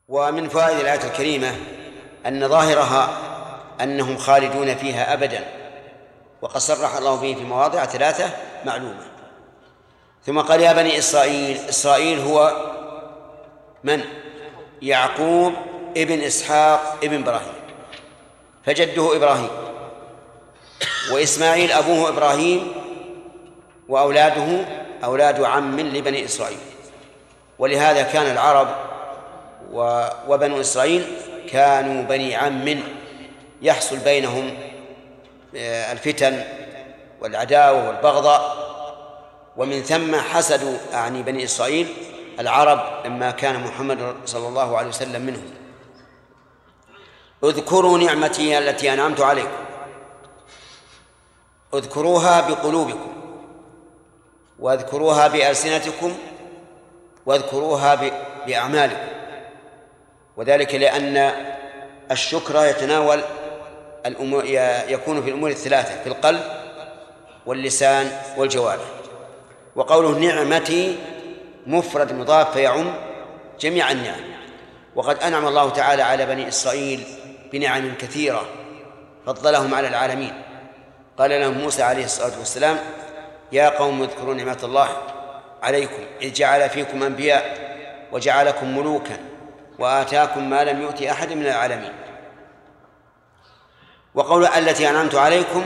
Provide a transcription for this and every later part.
ومن فوائد الآية الكريمة أن ظاهرها أنهم خالدون فيها أبدا، وقد صرح الله به في مواضع 3 معلومة. ثم قال: يا بني إسرائيل. إسرائيل هو من؟ يعقوب ابن إسحاق ابن إبراهيم، فجده إبراهيم، وإسماعيل أبوه إبراهيم، وأولاده أولاد عم لبني إسرائيل. ولهذا كان العرب وبنو إسرائيل كانوا بني عم يحصل بينهم الفتن والعداوة والبغضاء، ومن ثم حسدوا أعني بني إسرائيل العرب لما كان محمد صلى الله عليه وسلم منهم. اذكروا نعمتي التي أنعمت عليكم، اذكروها بقلوبكم، واذكروها بألسنتكم، واذكروها بأعمالكم. وذلك لأن الشكر يتناول يكون في الأمور 3: في القلب واللسان والجوارح. وقوله نعمتي مفرد مضاف فيعم جميع النعم. وقد أنعم الله تعالى على بني إسرائيل بنعم كثيرة فضلهم على العالمين. قال لهم موسى عليه الصلاة والسلام: يا قوم اذكروا نعمة الله عليكم إذ جعل فيكم أنبياء وجعلكم ملوكا وآتاكم ما لم يؤت أحد من العالمين. وقول التي أنعمت عليكم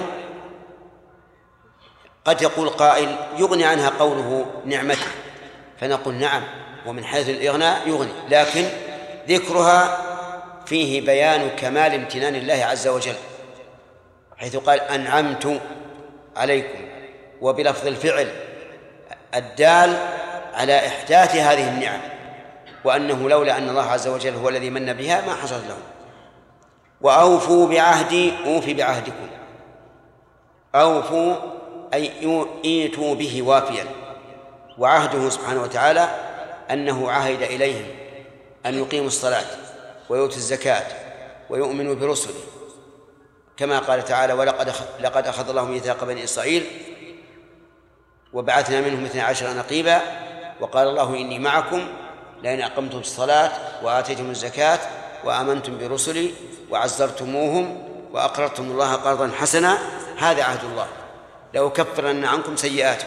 قد يقول قائل يغني عنها قوله نعمته، فنقول نعم، ومن حيث الإغناء يغني، لكن ذكرها فيه بيان كمال امتنان الله عز وجل، حيث قال أنعمت عليكم، وبلفظ الفعل الدال على إحداث هذه النعم، وأنه لولا أن الله عز وجل هو الذي من بها ما حصلت لهم. وأوفوا بعهدي أوفي بعهدكم. أوفوا أي إيتوا به وافيا، وعهده سبحانه وتعالى أنه عهد إليهم أن يقيموا الصلاة ويؤتوا الزكاة ويؤمنوا برسله، كما قال تعالى: لقد أخذ الله ميثاق بني إسرائيل وبعثنا منهم 12 نقيبا وقال الله إني معكم لئن أقمتم الصلاة وآتيتم الزكاة وآمنتم برسلي وعزرتموهم وأقرضتم الله قرضا حسنا هذا عهد الله لأكفرن عنكم سيئاتكم.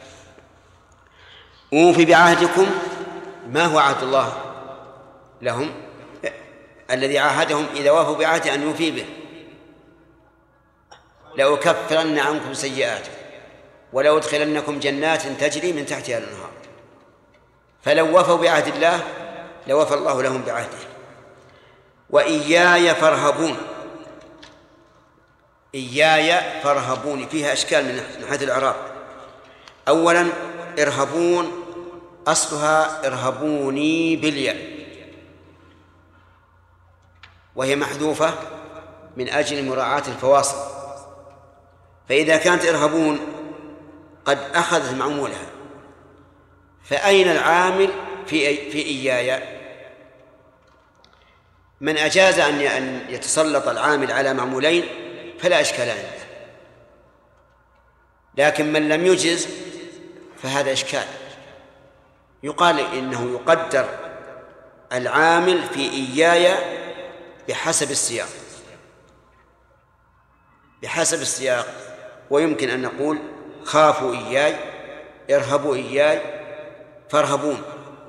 أوفي بعهدكم. ما هو عهد الله لهم؟ الذي عاهدهم إذا وافوا بعهده أن يوفي به. لأكفرن عنكم سيئاتكم ولأدخلنكم جنات تجري من تحتها الأنهار. فلو وفوا بعهد الله لوفى الله لهم بعهده. وإياي فارهبون. إياي فارهبون فيها أشكال من حيث الإعراب. أولا ارهبون أصلها ارهبوني بالياء، وهي محذوفة من أجل مراعاة الفواصل، فإذا كانت ارهبون قد أخذت معمولها، فأين العامل في إياي؟ من أجاز أن يتسلط العامل على معمولين فلا إشكال عنده، لكن من لم يجز فهذا إشكال. يقال إنه يقدر العامل في إياي بحسب السياق، ويمكن أن نقول خافوا إياي، ارهبوا إياي، فارهبون.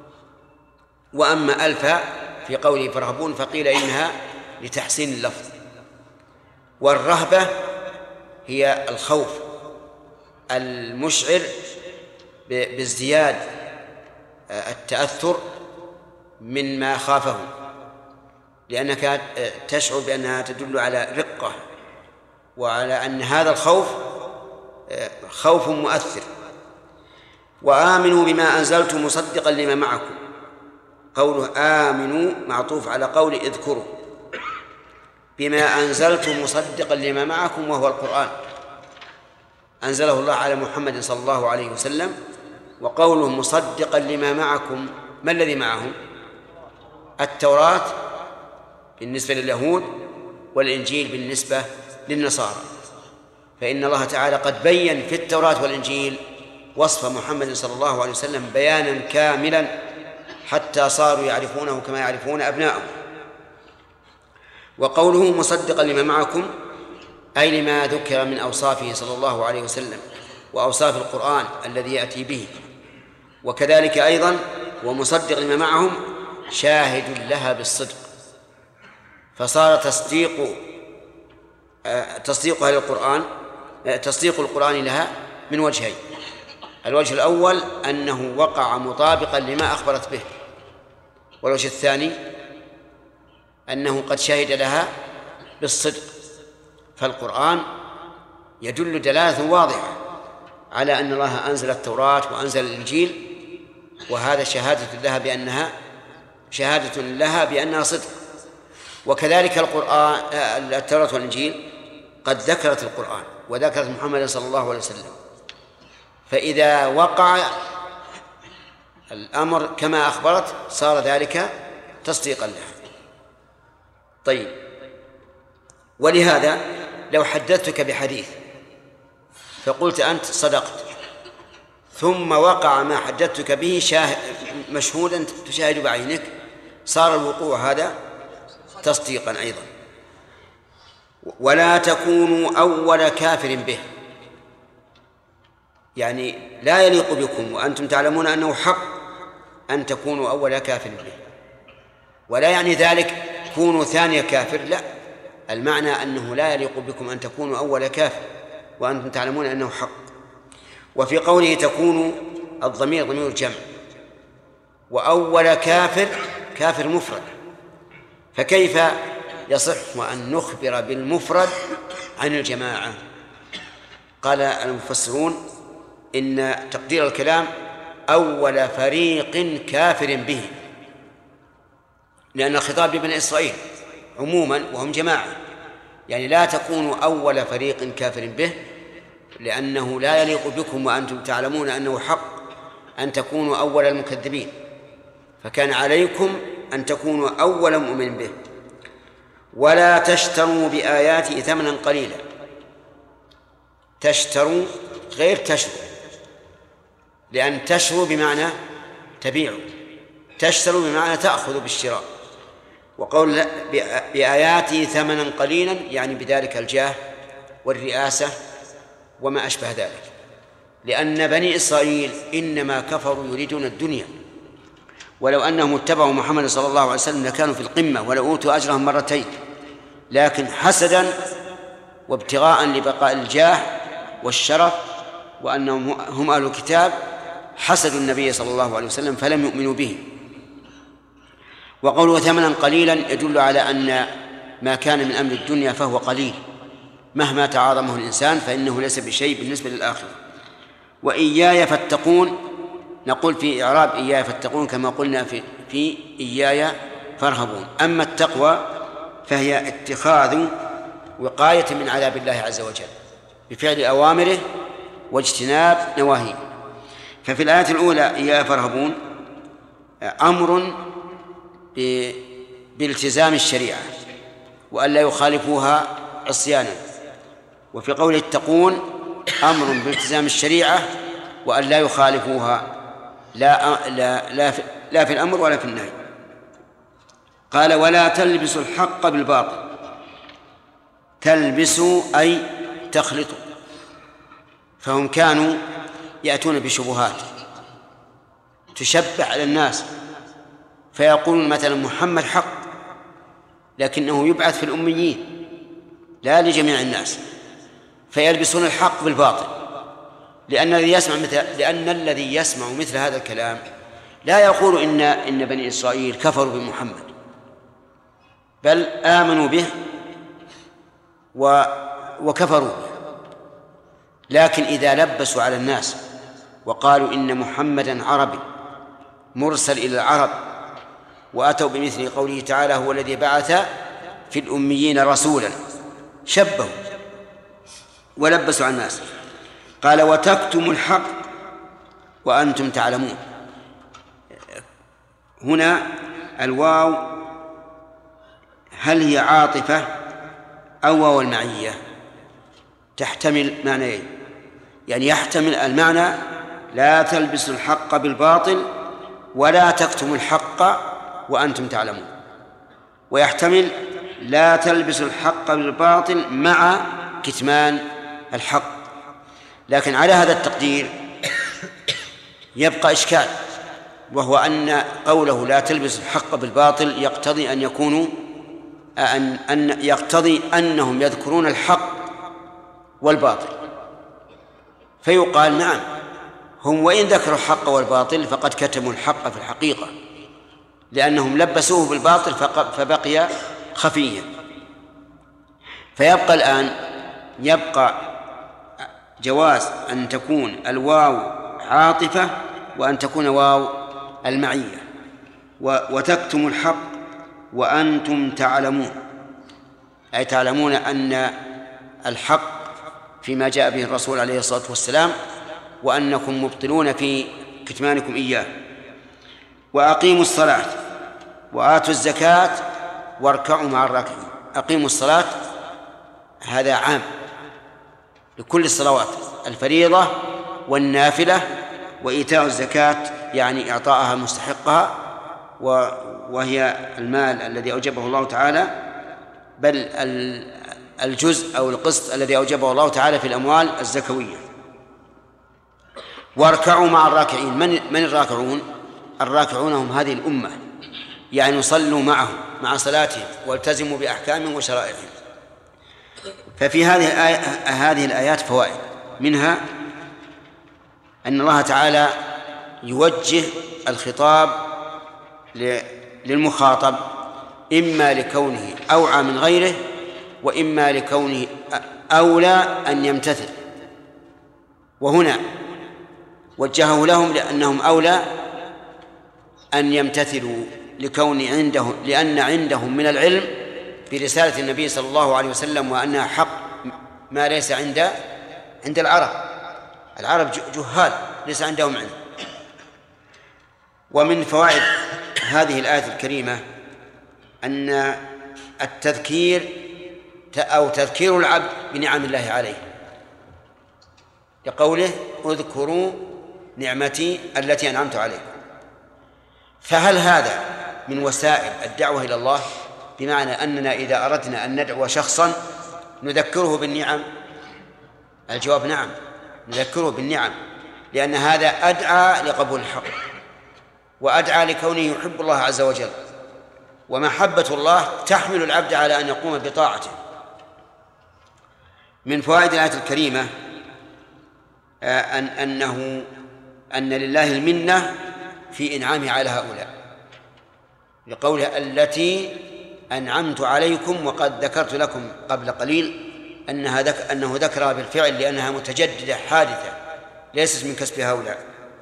وأما ألف في قوله فارهبون فقيل إنها لتحسين اللفظ. والرهبة هي الخوف المشعر بازدياد التأثر من ما خافه، لأنك تشعر بأنها تدل على رقة وعلى أن هذا الخوف خوف مؤثر. وآمنوا بما أنزلت مصدقا لما معكم. قوله آمنوا معطوف على قول اذكروا. بما أنزلت مصدقا لما معكم وهو القرآن، أنزله الله على محمد صلى الله عليه وسلم. وقوله مصدقا لما معكم، ما الذي معهم؟ التوراة بالنسبة لليهود والإنجيل بالنسبة للنصارى، فإن الله تعالى قد بيّن في التوراة والإنجيل وصف محمد صلى الله عليه وسلم بيانا كاملا حتى صاروا يعرفونه كما يعرفون أبناءهم. وقوله مصدقا لما معكم أي لما ذكر من أوصافه صلى الله عليه وسلم وأوصاف القرآن الذي يأتي به. وكذلك أيضا ومصدق لما معهم شاهد لها بالصدق، فصار تصديقها للقرآن تصديق القرآن لها من وجهين: الوجه الأول أنه وقع مطابقا لما أخبرت به، والوجه الثاني أنه قد شهد لها بالصدق. فالقرآن يدل دلالة واضحة على أن الله أنزل التوراة وأنزل الإنجيل، وهذا شهادة لها بأنها صدق. وكذلك القرآن التوراة والإنجيل قد ذكرت القرآن وذكرت محمد صلى الله عليه وسلم، فإذا وقع الأمر كما أخبرت صار ذلك تصديقا لها. طيب، ولهذا لو حدثتك بحديث فقلت أنت صدقت، ثم وقع ما حدثتك به مشهودا تشاهد بعينك، صار الوقوع هذا تصديقا أيضا. ولا تكونوا أول كافر به، يعني لا يليق بكم وأنتم تعلمون أنه حق أن تكونوا أول كافر به، ولا يعني ذلك كونوا ثاني كافر، لا، المعنى أنه لا يليق بكم أن تكونوا أول كافر وأنتم تعلمون أنه حق. وفي قوله تكونوا الضمير ضمير الجمع، وأول كافر مفرد، فكيف يصح أن نخبر بالمفرد عن الجماعة؟ قال المفسرون إن تقدير الكلام أول فريق كافر به، لأن الخطاب لبني إسرائيل عموما وهم جماعة، يعني لا تكونوا أول فريق كافر به، لأنه لا يليق بكم وأنتم تعلمون أنه حق أن تكونوا أول المكذبين، فكان عليكم أن تكونوا أول مؤمن به. ولا تشتروا بآياتي ثمنا قليلا، تشتروا غير تشروا، لأن تشروا بمعنى تبيعوا، تشتروا بمعنى تأخذوا بالشراء. وقول بآياتي ثمنا قليلا يعني بذلك الجاه والرئاسة وما أشبه ذلك، لأن بني إسرائيل إنما كفروا يريدون الدنيا، ولو أنهم اتبعوا محمد صلى الله عليه وسلم لكانوا في القمة ولأوتوا أجرهم مرتين، لكن حسدا وابتغاء لبقاء الجاه والشرف وأنهم هم أهل الكتاب حسدوا النبي صلى الله عليه وسلم فلم يؤمنوا به. وقوله ثمنا قليلا يدل على أن ما كان من أمر الدنيا فهو قليل، مهما تعاظمه الإنسان فإنه ليس بشيء بالنسبة للآخرة. وإياي فاتقون، نقول في إعراب إياي فاتقون كما قلنا في إياي فارهبون. أما التقوى فهي اتخاذ وقاية من عذاب الله عز وجل بفعل أوامره واجتناب نواهيه. ففي الآية الأولى إياي فارهبون أمر بالتزام الشريعة وألا يخالفوها عصيانا، وفي قول اتقون أمر بالتزام الشريعة وألا يخالفوها لا في الأمر ولا في النهي. قال ولا تلبسوا الحق بالباطل، تلبسوا أي تخلطوا، فهم كانوا يأتون بشبهات تشبه على الناس، فيقولون مثلا محمد حق لكنه يبعث في الأميين لا لجميع الناس، فيلبسون الحق بالباطل، لأن الذي يسمع مثل هذا الكلام لا يقول إن بني إسرائيل كفروا بمحمد، بل آمنوا به وكفروا به. لكن إذا لبسوا على الناس وقالوا إن محمدا عربي مرسل إلى العرب، وأتوا بمثل قوله تعالى هو الذي بعث في الأميين رسولا، شبهوا ولبسوا على الناس. قال وتكتموا الحق وأنتم تعلمون. هنا الواو هل هي عاطفة أو واو المعية؟ تحتمل معنيين، يعني يحتمل المعنى لا تلبسوا الحق بالباطل ولا تكتموا الحق وأنتم تعلمون، ويحتمل لا تلبسوا الحق بالباطل مع كتمان الحق. لكن على هذا التقدير يبقى إشكال، وهو أن قوله لا تلبس الحق بالباطل يقتضي أن يكونوا يقتضي أنهم يذكرون الحق والباطل، فيقال نعم هم وإن ذكروا الحق والباطل فقد كتموا الحق في الحقيقة، لأنهم لبسوه بالباطل فبقي خفيا. فيبقى الآن جواز أن تكون الواو عاطفة وأن تكون واو المعية، وتكتم الحق وأنتم تعلمون، أي تعلمون أن الحق فيما جاء به الرسول عليه الصلاة والسلام، وأنكم مبطلون في كتمانكم إياه. وأقيموا الصلاة وآتوا الزكاة واركعوا مع الراكعين. أقيموا الصلاة هذا عام لكل الصلوات، الفريضة والنافلة، وإيتاء الزكاة يعني إعطاءها مستحقها، وهي المال الذي أوجبه الله تعالى، بل الجزء أو القسط الذي أوجبه الله تعالى في الأموال الزكوية. واركعوا مع الراكعين. من الراكعون؟ الراكعون هم هذه الأمة، يعني صلوا معهم مع صلاتهم والتزموا بأحكامهم وشرائعهم. ففي هذه الآيات فوائد، منها أن الله تعالى يوجه الخطاب للمخاطب إما لكونه أوعى من غيره، وإما لكونه أولى أن يمتثل، وهنا وجهه لهم لأنهم أولى أن يمتثلوا لأن عندهم من العلم برسالة النبي صلى الله عليه وسلم، وأنها حق ما ليس عند العرب جهال ليس عندهم علم. ومن فوائد هذه الآية الكريمة أن التذكير أو تذكير العبد بنعم الله عليه، لقوله اذكروا نعمتي التي أنعمت عليكم. فهل هذا من وسائل الدعوة إلى الله؟ بمعنى أننا إذا أردنا أن ندعو شخصا نذكره بالنعم؟ الجواب نعم، نذكره بالنعم، لأن هذا أدعى لقبول الحق، وأدعى لكونه يحب الله عز وجل، ومحبة الله تحمل العبد على أن يقوم بطاعته. من فوائد الآية الكريمة أن لله المنة في إنعامه على هؤلاء، لقوله التي أنعمت عليكم، وقد ذكرت لكم قبل قليل أنه ذكرها بالفعل لأنها متجددة حادثة ليست من كسب هؤلاء.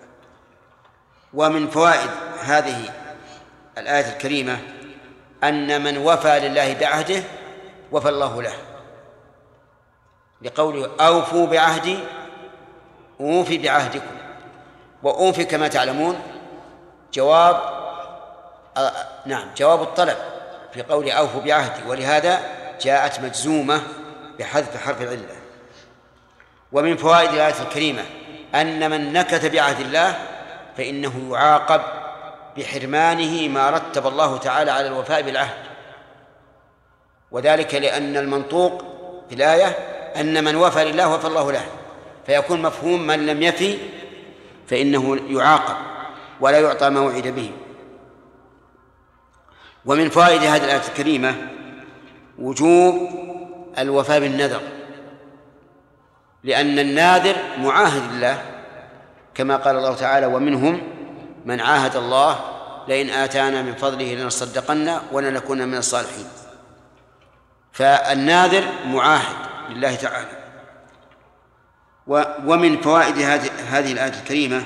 ومن فوائد هذه الآية الكريمة أن من وفى لله بعهده وفى الله له، لقوله أوفوا بعهدي أوفي بعهدكم. وأوفي كما تعلمون جواب الطلب في قول أوفوا بعهدي، ولهذا جاءت مجزومة بحذف حرف العلة. ومن فوائد الآية الكريمة أن من نكث بعهد الله فإنه يعاقب بحرمانه ما رتب الله تعالى على الوفاء بالعهد، وذلك لأن المنطوق في الآية أن من وفى لله وفى الله له، فيكون مفهوم من لم يفي فإنه يعاقب ولا يعطى ما وعد به. ومن فوائد هذه الآية الكريمة وجوب الوفاء بالنذر، لأن الناذر معاهد لله، كما قال الله تعالى ومنهم من عاهد الله لئن آتانا من فضله لنصدقن ولنكون من الصالحين. فالناذر معاهد لله تعالى. ومن فوائد هذه الآية الكريمة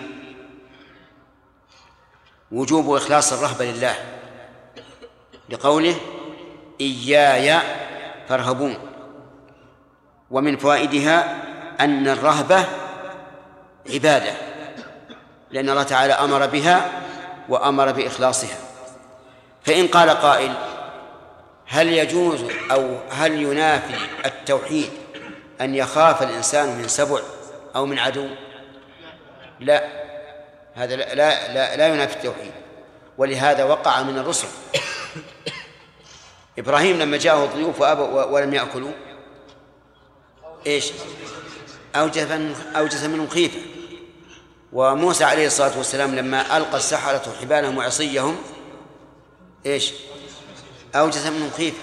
وجوب إخلاص الرهبة لله، لقوله إياي فارهبون. ومن فوائدها أن الرهبة عبادة، لأن الله تعالى أمر بها وأمر بإخلاصها. فإن قال قائل هل يجوز أو هل ينافي التوحيد أن يخاف الإنسان من سبع أو من عدو؟ لا، هذا لا ينافي التوحيد. ولهذا وقع من الرسل. إبراهيم لما جاءه الضيوف وأبوا ولم يأكلوا إيش؟ أوجس منهم خيفة. وموسى عليه الصلاة والسلام لما ألقى السحرة حبالهم وعصيهم إيش؟ أوجس منهم خيفة.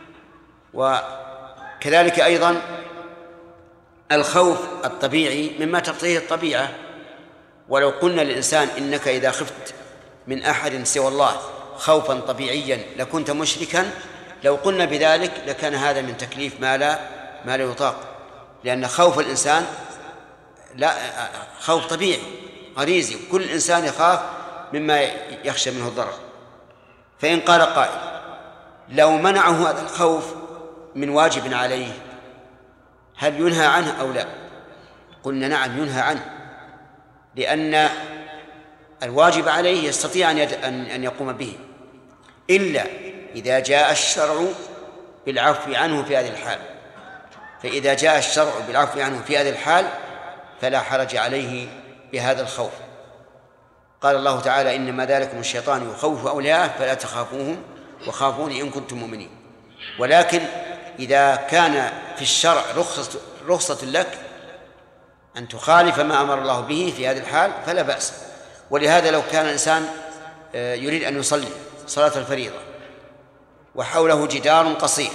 وكذلك أيضا الخوف الطبيعي مما تقتضيه الطبيعة. ولو قلنا للإنسان إنك إذا خفت من أحد سوى الله خوفا طبيعيا لكنت مشركا، لو قلنا بذلك لكان هذا من تكليف ما لا يطاق، لأن خوف الإنسان لا خوف طبيعي غريزي، كل إنسان يخاف مما يخشى منه الضرر. فإن قال قائل لو منعه هذا الخوف من واجب عليه هل ينهى عنه أو لا؟ قلنا نعم ينهى عنه، لأن الواجب عليه يستطيع أن يقوم به، إلا إذا جاء الشرع بالعفو عنه في هذه الحال. فإذا جاء الشرع بالعفو عنه في هذه الحال فلا حرج عليه بهذا الخوف. قال الله تعالى إنما ذلكم الشيطان يخوف أولياءه فلا تخافوهم وخافوني إن كنتم مؤمنين. ولكن إذا كان في الشرع رخصة لك أن تخالف ما أمر الله به في هذه الحال فلا بأس. ولهذا لو كان الإنسان يريد أن يصلي صلاة الفريضة وحوله جدار قصير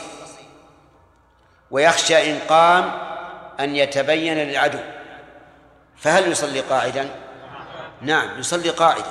ويخشى إن قام أن يتبين للعدو، فهل يصلي قاعدا؟ نعم يصلي قاعدا،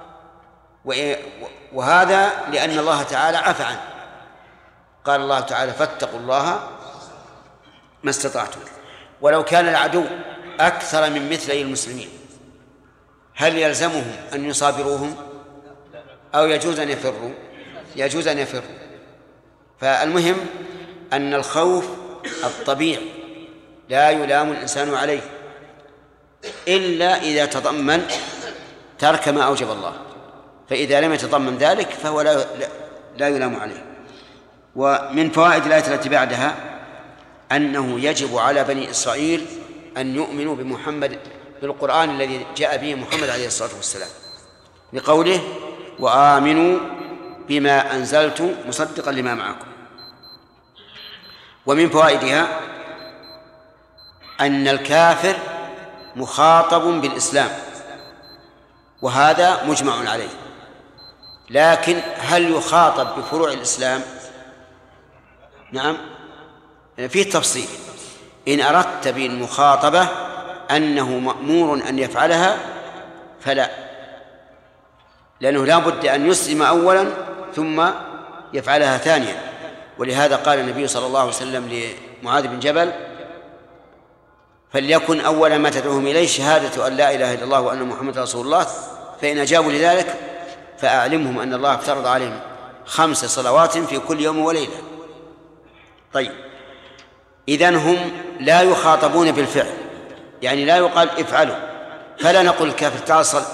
وهذا لأن الله تعالى عفى عنه. قال الله تعالى فاتقوا الله ما استطعتم. ولو كان العدو أكثر من مثلي المسلمين هل يلزمهم أن يصابروهم أو يجوز أن يفروا؟ يجوز أن يفروا. فالمهم أن الخوف الطبيعي لا يلام الإنسان عليه إلا إذا تضمن ترك ما أوجب الله، فإذا لم يتضمن ذلك فهو لا يلام عليه. ومن فوائد الآية التي بعدها أنه يجب على بني إسرائيل أن يؤمنوا بمحمد بالقرآن الذي جاء به محمد عليه الصلاة والسلام، لقوله وآمنوا بما أنزلت مصدقا لما معكم. ومن فوائدها أن الكافر مخاطب بالإسلام، وهذا مجمع عليه، لكن هل يخاطب بفروع الإسلام؟ نعم فيه تفصيل. إن أردت بالمخاطبة أنه مأمور أن يفعلها فلا، لأنه لا بد أن يسلم أولا ثم يفعلها ثانيا. ولهذا قال النبي صلى الله عليه وسلم لمعاذ بن جبل فليكن أول ما تدعوهم إليه شهادة أن لا إله إلا الله وأن محمد رسول الله، فإن أجابوا لذلك فأعلمهم أن الله افترض عليهم 5 صلوات في كل يوم وليلة. طيب إذن هم لا يخاطبون بالفعل، يعني لا يقال افعلوا، فلا نقول الكافر تعال صل،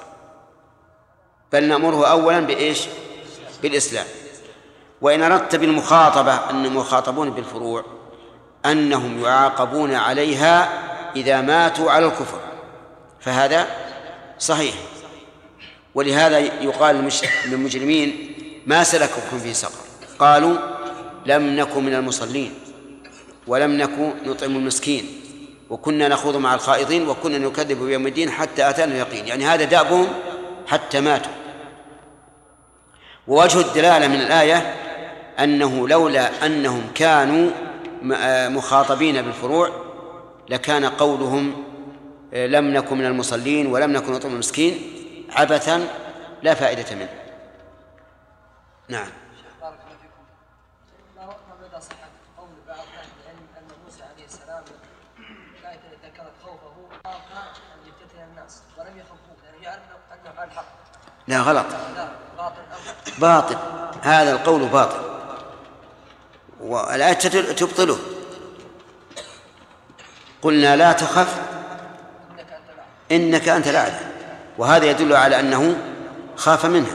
بل نأمره أولا بإيش؟ بالإسلام. وإن أردت بالمخاطبة أنهم مخاطبون بالفروع أنهم يعاقبون عليها إذا ماتوا على الكفر، فهذا صحيح. ولهذا يقال للمجرمين ما سلككم في سقر؟ قالوا لم نكن من المصلين ولم نكن نطعم المسكين وكنا نخوض مع الخائضين وكنا نكذب بيوم الدين حتى أتانا اليقين. يعني هذا دأبهم حتى ماتوا. ووجه الدلالة من الآية أنه لولا أنهم كانوا مخاطبين بالفروع لكان قولهم لم نكن من المصلين ولم نكن نطعم المسكين عبثا لا فائدة منه. نعم. بارك الله فيكم. ما مدى صحة قول بعض أهل العلم أن موسى عليه السلام الآية التي ذكرت خوفه خاف أن يفتتن الناس ولم يخافوه لأنه يعرف أنه على الحق؟ لا غلط. لا باطل. باطل، هذا القول باطل والآية تبطله. قلنا لا تخف إنك أنت الأعلى، وهذا يدل على أنه خاف منها.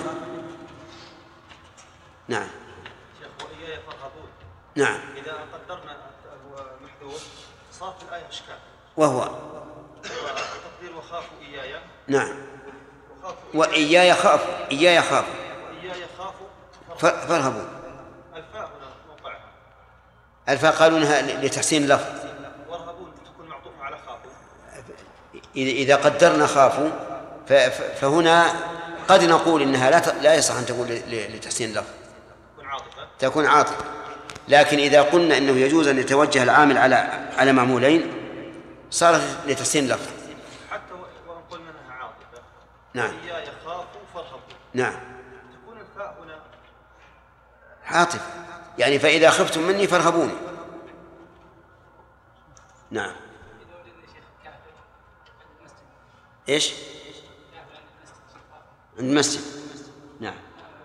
نعم. شيخ وإياي فارهبون. نعم. إذا قدرنا محذوف صار في الآية إشكال، وهو تقدير وخافوا إياي. نعم. وإياي خافوا وإياي خافوا فارهبوا. الفاء هنا موقعها. الفاء قالوا انها لتحسين اللفظ. وارهبون تكون معطوفة على خافوا. إذا قدرنا خافوا فهنا قد نقول إنها لا يصح أن تكون لتحسين اللفظ، تكون عاطفة. لكن إذا قلنا إنه يجوز أن يتوجه العامل على معمولين صارت لتحسين اللفظ. حتى وإن قلنا أنها عاطفة. نعم. إياي خافوا فارهبوا. نعم. تكون الفاء هنا عاطفة، يعني فإذا خفتم مني فارهبوني. نعم. إيش؟ عند المسجد. نعم.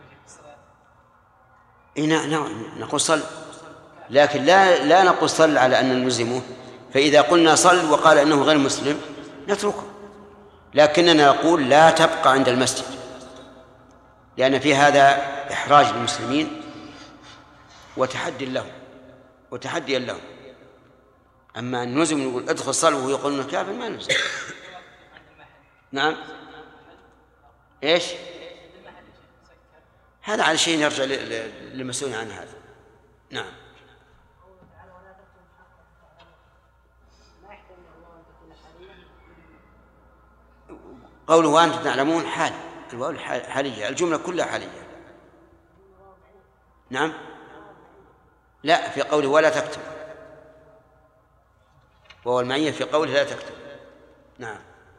نعم نقول صل، لكن لا نقول صل على أن نلزمه. فإذا قلنا صل وقال أنه غير مسلم نتركه، لكننا نقول لا تبقى عند المسجد، لأن في هذا إحراج للمسلمين وتحديا لهم. أما أن نلزم نقول ادخل صل وهو يقول أنه كافر ما نلزم. نعم. إيش؟ هذا على شيء يرجع للمسؤول عن هذا. نعم. قوله وأنتم تعلمون حال، الواو حالية، الجملة كلها حالية. نعم. لا، في قوله ولا تكتب، وهو المعية في قوله لا تكتب. نعم.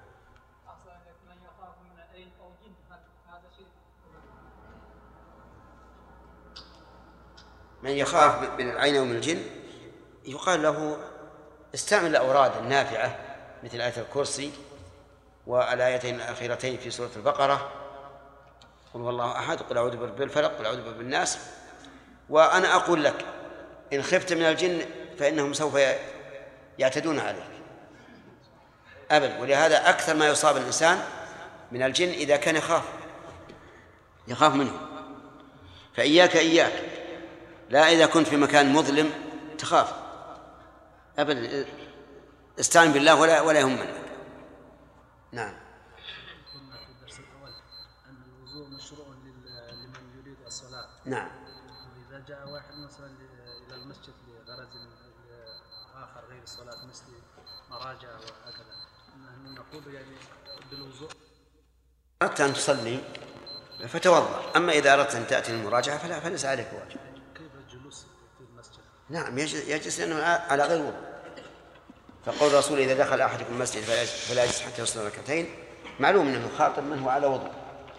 من يخاف من العين ومن الجن يقال له استعمل الأوراد النافعة مثل آية الكرسي والآيتين الأخيرتين في سورة البقرة، قل هو الله أحد، قل أعوذ برب الفلق، قل أعوذ برب الناس. وأنا أقول لك إن خفت من الجن فإنهم سوف يعتدون عليك أبدا. ولهذا أكثر ما يصاب الإنسان من الجن إذا كان يخاف منه. فإياك لا إذا كنت في مكان مظلم تخاف أبدا، استعن بالله ولا يهمك. نعم. قلنا في الدرس الأول أن الوضوء مشروع لمن يريد الصلاة. نعم. وإذا جاء واحد مثلا إلى المسجد لغرض آخر غير الصلاة مثل مراجعة وهكذا، نحن نقول يعني بالوضوء. أردت أن تصلي فتوضأ، أما إذا أردت أن تأتي المراجعة فليس عليك واجب. كيف الجلوس في المسجد؟ نعم يجلس لأنه على غير وضوء. فقول الرسول إذا دخل أحدكم المسجد فلا يجلس حتى يصلي ركعتين، معلوم أنه خاطب من هو على وضوء.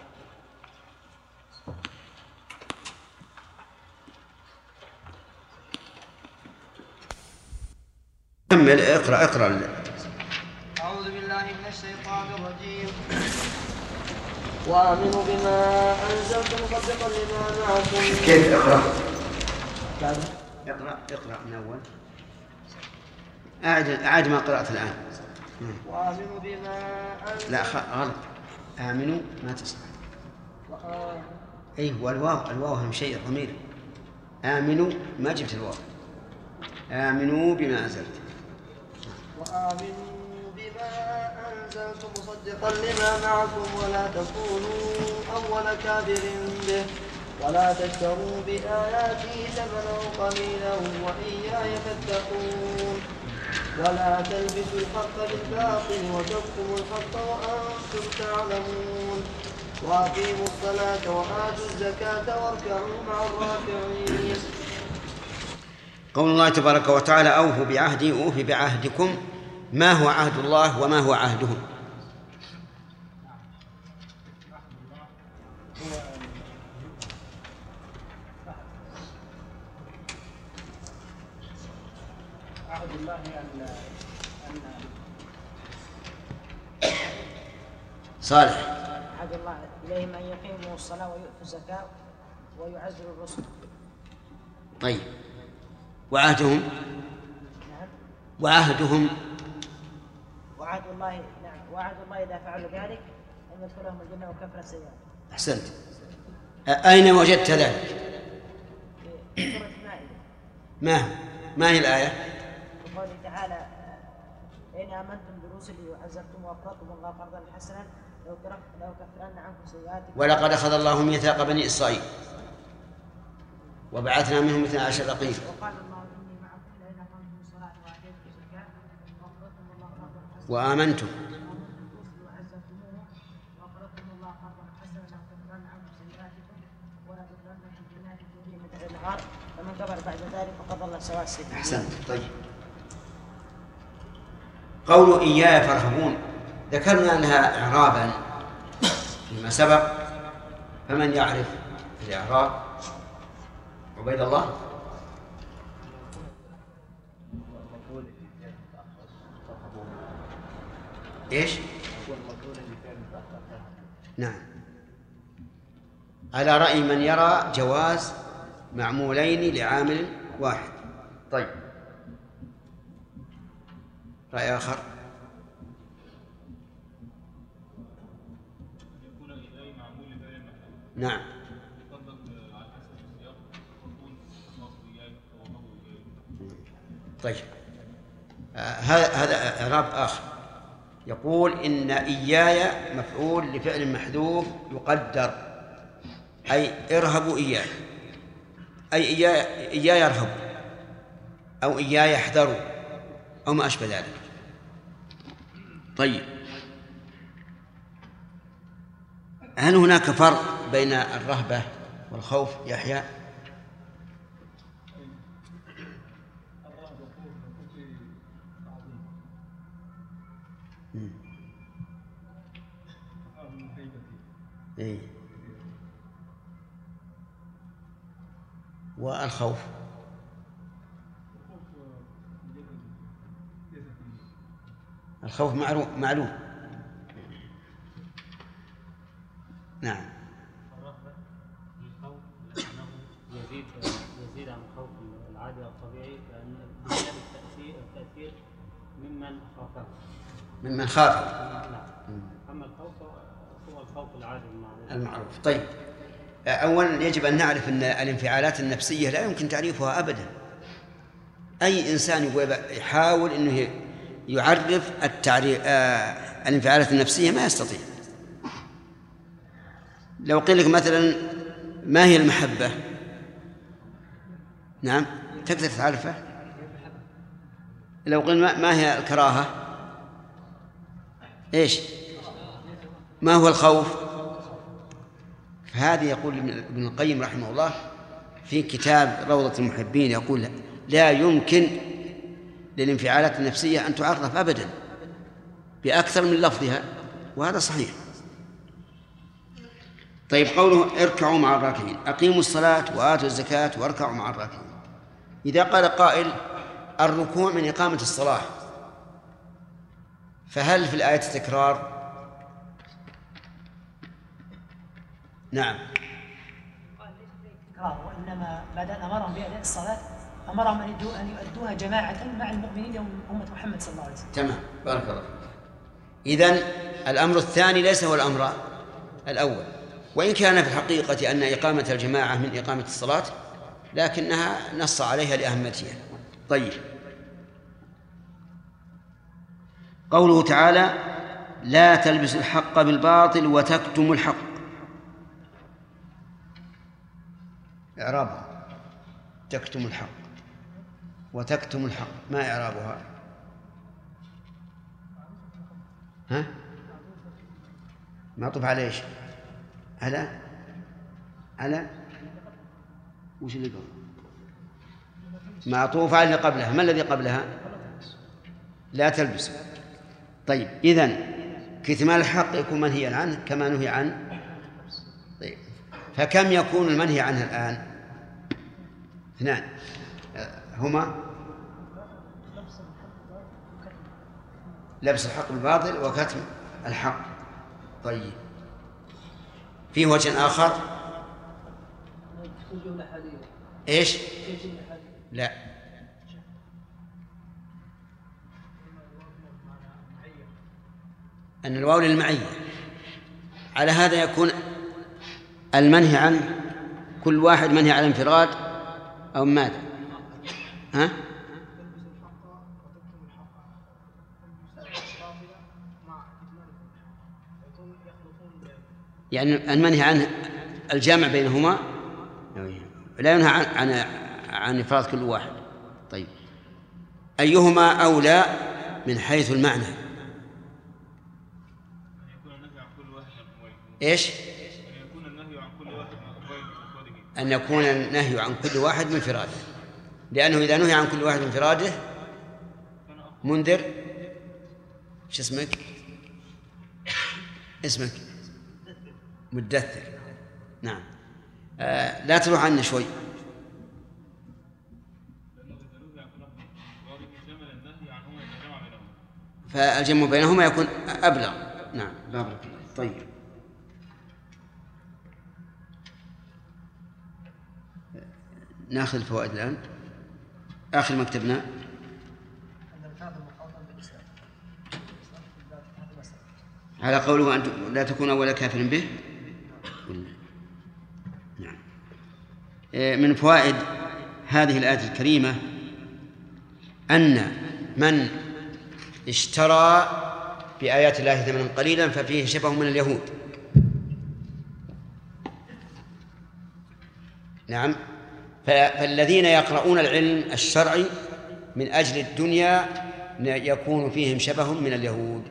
كمل اقرأ. أعوذ بالله من الشيطان الرجيم. وآمنوا بما أنزلت مصدقا لما معكم. كيف اقرأ من أول. أعد ما قرأت الآن. وآمنوا بما أنزلت. لا غلط، آمنوا ما تصح. والواو هم شيء ضمير. آمنوا ما جبت الواو. آمنوا بما أنزلت. وآمنوا بما أنزلت مصدقا لما معكم ولا تكونوا أول كافر به ولا تشتروا بآياتي ثمنا قليلا وإياي فاتقون ولا تلبسوا الحق بالباطل وتكتموا الحق وأنتم تعلمون وأقيموا الصلاة وآتوا الزكاة واركعوا مع الراكعين. قول الله تبارك وتعالى أوفوا بعهدي أوفي بعهدكم. ما هو عهد الله وما هو عهدهم؟ عهد الله أن صالح. عهد الله إليهم أن يقيموا الصلاة ويؤتوا الزكاة ويعزروا الرسل. طيب وعهدهم؟ نعم. وعهد الله إذا فعلوا ذلك أن يدخلهم الجنة وكفر السيئات. أحسنت. أين وجدت ذلك؟ في سورة المائدة. ما هي الآية؟ قوله تعالى إن آمنتم برسلي وعزرتم وأقرضتم الله قرضا حسنا لو كفرن عنكم سيئاتكم. ولقد أخذ الله ميثاق بني إسرائيل وبعثنا منهم 12 رقيبا. وقال الله إني معكم لئن أقمتم الصلاة وآتيتم الزكاة وأقرضتم الله قرضا حسنا وآمنتم وعزرتموه وأقرضتم الله قرضا حسنا لكفرن عنكم سيئاتكم ولتدخلنكم جنات تجري من تحتها الأنهار فمن كفر بعد ذلك فقد ضل سواء السبيل. أحسنت. طيب، قول إياي فارهبون ذكرنا لها إعرابا فيما سبق، فمن يعرف الإعراب؟ عبيد الله. إيش؟ نعم، على رأي من يرى جواز معمولين لعامل واحد. طيب، رأي آخر؟ نعم. طيب، هذا إعراب آخر، يقول إن إياي مفعول لفعل محذوف يقدر، أي ارهبوا إياي، أي إياي ارهبوا أو إياي احذروا أو ما أشبه ذلك. طيب، هل هناك فرق بين الرهبة والخوف يحيى؟ إيه. والخوف؟ الخوف معلوم. نعم. الرهبة الخوف لأنه يزيد عن الخوف العادي والطبيعي، لأن بسبب التأثير ممن خافه. نعم. أما الخوف هو الخوف العادي المعروف. طيب، أولا يجب أن نعرف أن الانفعالات النفسية لا يمكن تعريفها أبدا. أي إنسان يحاول أنه يعرف الانفعالات النفسية ما يستطيع. لو قيل لك مثلا ما هي المحبة؟ نعم، تقدر تعرفها. لو قيل ما هي الكراهة؟ إيش؟ ما هو الخوف؟ فهذه يقول ابن القيم رحمه الله في كتاب روضة المحبين، يقول لا يمكن للانفعالات النفسية أن تعرف أبدا بأكثر من لفظها، وهذا صحيح. طيب، قوله اركعوا مع الراكعين، أقيموا الصلاة وآتوا الزكاة واركعوا مع الراكعين. إذا قال قائل الركوع من إقامة الصلاة، فهل في الآية تكرار؟ نعم. وإنما بعد أن أمرهم بأداء الصلاة أمرهم أن يؤدوها جماعة مع المؤمنين يوم أمة محمد صلى الله عليه وسلم. تمام، بارك الله. إذن الأمر الثاني ليس هو الأمر الأول، وإن كان في الحقيقة أن إقامة الجماعة من إقامة الصلاة، لكنها نص عليها لأهميتها. طيب، قوله تعالى لا تلبسوا الحق بالباطل وتكتموا الحق، إعرابها تكتم الحق وتكتم الحق، ما إعرابها؟ ها؟ معطوف على إيش؟ على وش اللي قبل؟ معطوف على اللي قبلها. ما الذي قبلها؟ لا تلبسوا. طيب، إذن كتمان الحق يكون منهيا عنه كما نهي عنه. طيب، فكم يكون المنهي عنه الآن؟ 2 هما لبس الحق بالباطل وكتم الحق. طيب، فيه وجه آخر؟ إيش؟ لا، أن الواو للمعية. على هذا يكون المنهي عنه كل واحد منهي على انفراد أو ماذا؟ ها؟ يعني المنهي عنه الجامع بينهما لا ينهى عن إفراد كل واحد. طيب أيهما أولى من حيث المعنى؟ إيش؟ أن يكون النهي عن كل واحد من فراده، لأنه إذا نهي عن كل واحد من فراده منذر شو اسمك؟ اسمك مدثر. نعم. لا تروح عنا شوي. فالجمع بينهما يكون أبلغ. نعم بارك الله. طيب ناخذ الفوائد الآن. آخر ما كتبنا على قوله أن لا تكون أول كافر به. نعم. من فوائد هذه الآية الكريمة أن من اشترى بآيات الله ثمنا قليلا ففيه شبه من اليهود. نعم. فالذين يقرؤون العلم الشرعي من أجل الدنيا يكون فيهم شبه من اليهود،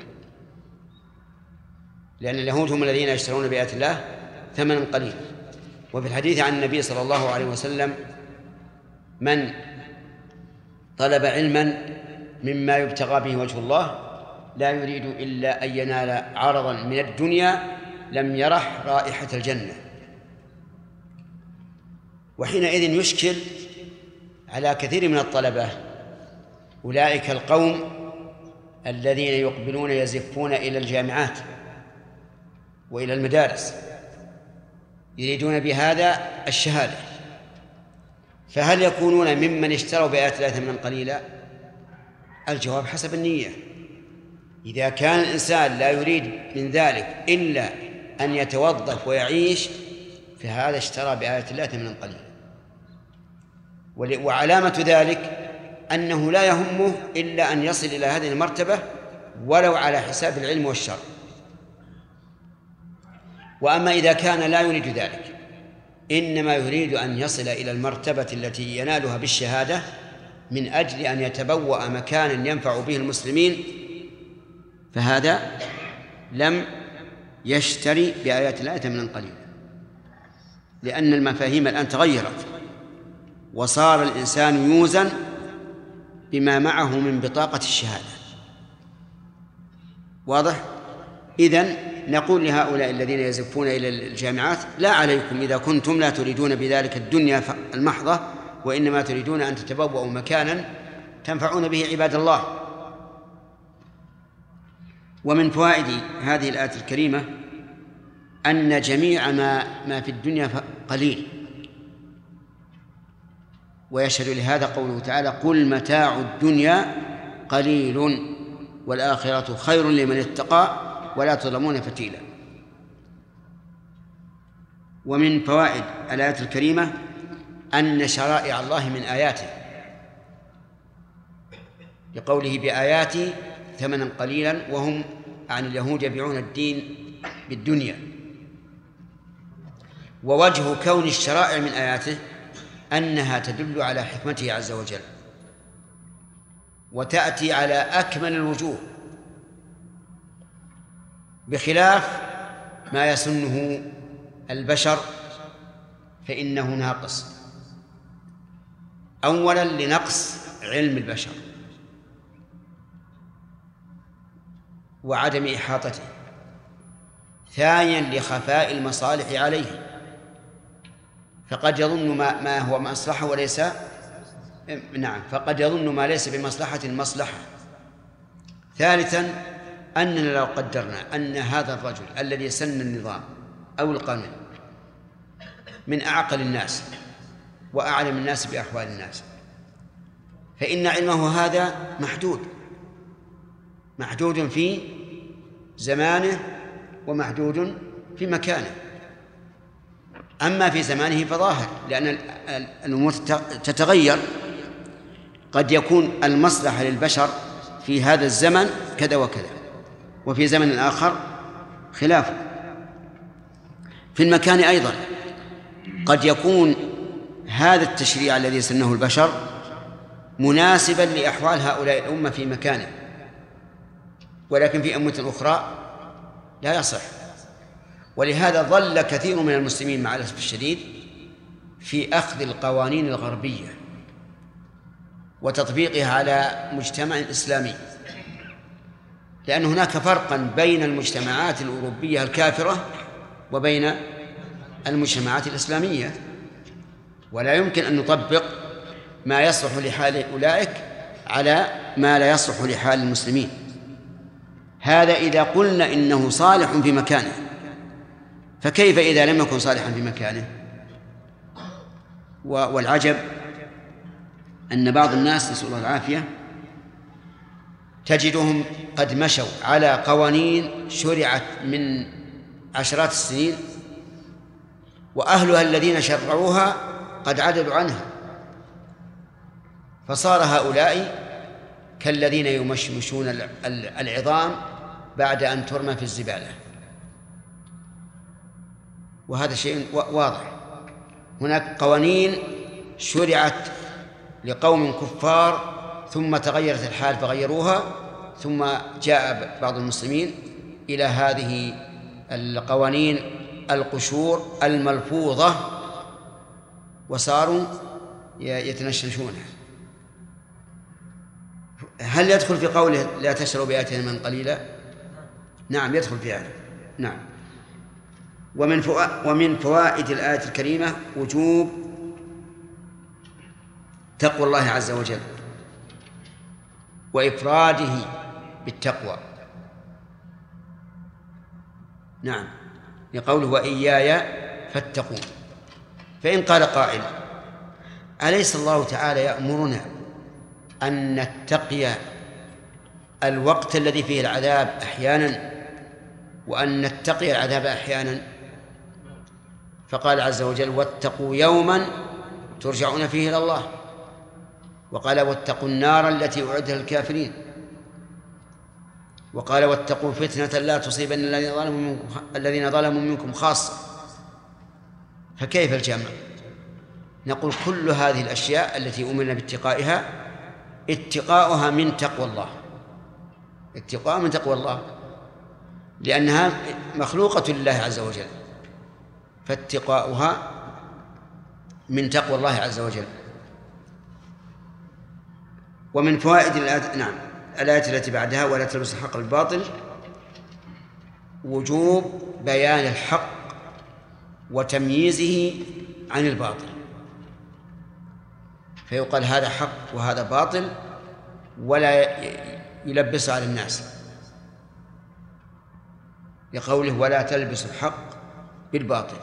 لأن اليهود هم الذين يشترون بآيات الله ثمنا قليلا. وفي الحديث عن النبي صلى الله عليه وسلم: من طلب علما مما يبتغى به وجه الله لا يريد إلا أن ينال عرضا من الدنيا لم يرح رائحة الجنة. وحينئذ يشكل على كثير من الطلبة أولئك القوم الذين يقبلون يزفون إلى الجامعات وإلى المدارس يريدون بهذا الشهادة، فهل يكونون ممن اشتروا بآيات الله ثمنا قليلا؟ الجواب حسب النية. إذا كان الإنسان لا يريد من ذلك إلا أن يتوظف ويعيش فهذا اشترى بآيات الله ثمنا قليلا. وعلامة ذلك أنه لا يهمه إلا أن يصل إلى هذه المرتبة ولو على حساب العلم والشر. وأما إذا كان لا يريد ذلك إنما يريد أن يصل إلى المرتبة التي ينالها بالشهادة من أجل أن يتبوأ مكانا ينفع به المسلمين، فهذا لم يشتري بآيات الله ثمنا قليلا، لأن المفاهيم الآن تغيرت وصار الإنسان يوزن بما معه من بطاقة الشهادة. واضح؟ إذن نقول لهؤلاء الذين يزفون إلى الجامعات: لا عليكم إذا كنتم لا تريدون بذلك الدنيا المحضة وإنما تريدون أن تتبوأوا مكانا تنفعون به عباد الله. ومن فوائد هذه الآية الكريمة أن جميع ما في الدنيا قليل، ويشهد لهذا قوله تعالى: قل متاع الدنيا قليل والآخرة خير لمن اتقى ولا تظلمون فتيلا. ومن فوائد الآية الكريمة أن شرائع الله من آياته، لقوله: بآياتي ثمنا قليلا، وهم عن اليهود يبيعون الدين بالدنيا. ووجه كون الشرائع من آياته أنها تدل على حكمته عز وجل وتأتي على أكمل الوجوه، بخلاف ما يسنه البشر فإنه ناقص. أولا لنقص علم البشر وعدم إحاطته، ثانيا لخفاء المصالح عليه، فقد يظن ما هو مصلحة وليس فقد يظن ما ليس بمصلحة مصلحة. ثالثا أننا لو قدرنا أن هذا الرجل الذي سن النظام أو القانون من أعقل الناس وأعلم الناس بأحوال الناس، فإن علمه هذا محدود في زمانه ومحدود في مكانه. أما في زمانه فظاهر، لأن الأمور تتغير، قد يكون المصلحة للبشر في هذا الزمن كذا وكذا، وفي زمن آخر خلافه. في المكان أيضا. قد يكون هذا التشريع الذي سنه البشر مناسبا لأحوال هؤلاء الأمة في مكانه، ولكن في أمة أخرى لا يصح. ولهذا ظل كثير من المسلمين مع الأسف الشديد في أخذ القوانين الغربية وتطبيقها على مجتمع إسلامي، لأن هناك فرقا بين المجتمعات الأوروبية الكافرة وبين المجتمعات الإسلامية، ولا يمكن أن نطبق ما يصلح لحال أولئك على ما لا يصلح لحال المسلمين. هذا إذا قلنا إنه صالح في مكانه، فكيف إذا لم يكن صالحا في مكانه؟ والعجب أن بعض الناس نسأل الله العافية تجدهم قد مشوا على قوانين شرعت من عشرات السنين، وأهلها الذين شرعوها قد عدلوا عنها، فصار هؤلاء كالذين يمشمشون العظام بعد أن ترمى في الزبالة. وهذا شيء واضح. هناك قوانين شرعت لقوم كفار ثم تغيرت الحال فغيروها، ثم جاء بعض المسلمين إلى هذه القوانين القشور الملفوظة وصاروا يتنشنشونها. هل يدخل في قوله لا تشربوا بآياتنا من قليلا؟ نعم يدخل في هذا. نعم. ومن فوائد الآية الكريمة وجوب تقوى الله عز وجل وإفراده بالتقوى. نعم، لقوله وإياي فاتقون. فإن قال قائل أليس الله تعالى يأمرنا أن نتقي الوقت الذي فيه العذاب أحيانا وأن نتقي العذاب أحيانا؟ فقال عز وجل واتقوا يوما ترجعون فيه إلى الله، وقال واتقوا النار التي أعدت للكافرين، وقال واتقوا فتنة لا تصيبن الذين ظلموا منكم خاصة. فكيف الجمع؟ نقول كل هذه الأشياء التي أمرنا باتقائها اتقاؤها من تقوى الله، اتقاء من تقوى الله، لأنها مخلوقة لله عز وجل، فاتقاؤها من تقوى الله عز وجل. ومن فوائد الآية التي بعدها ولا تلبسوا الحق بالباطل وجوب بيان الحق وتمييزه عن الباطل، فيقال هذا حق وهذا باطل ولا يلبس على الناس، لقوله ولا تلبسوا الحق بالباطل.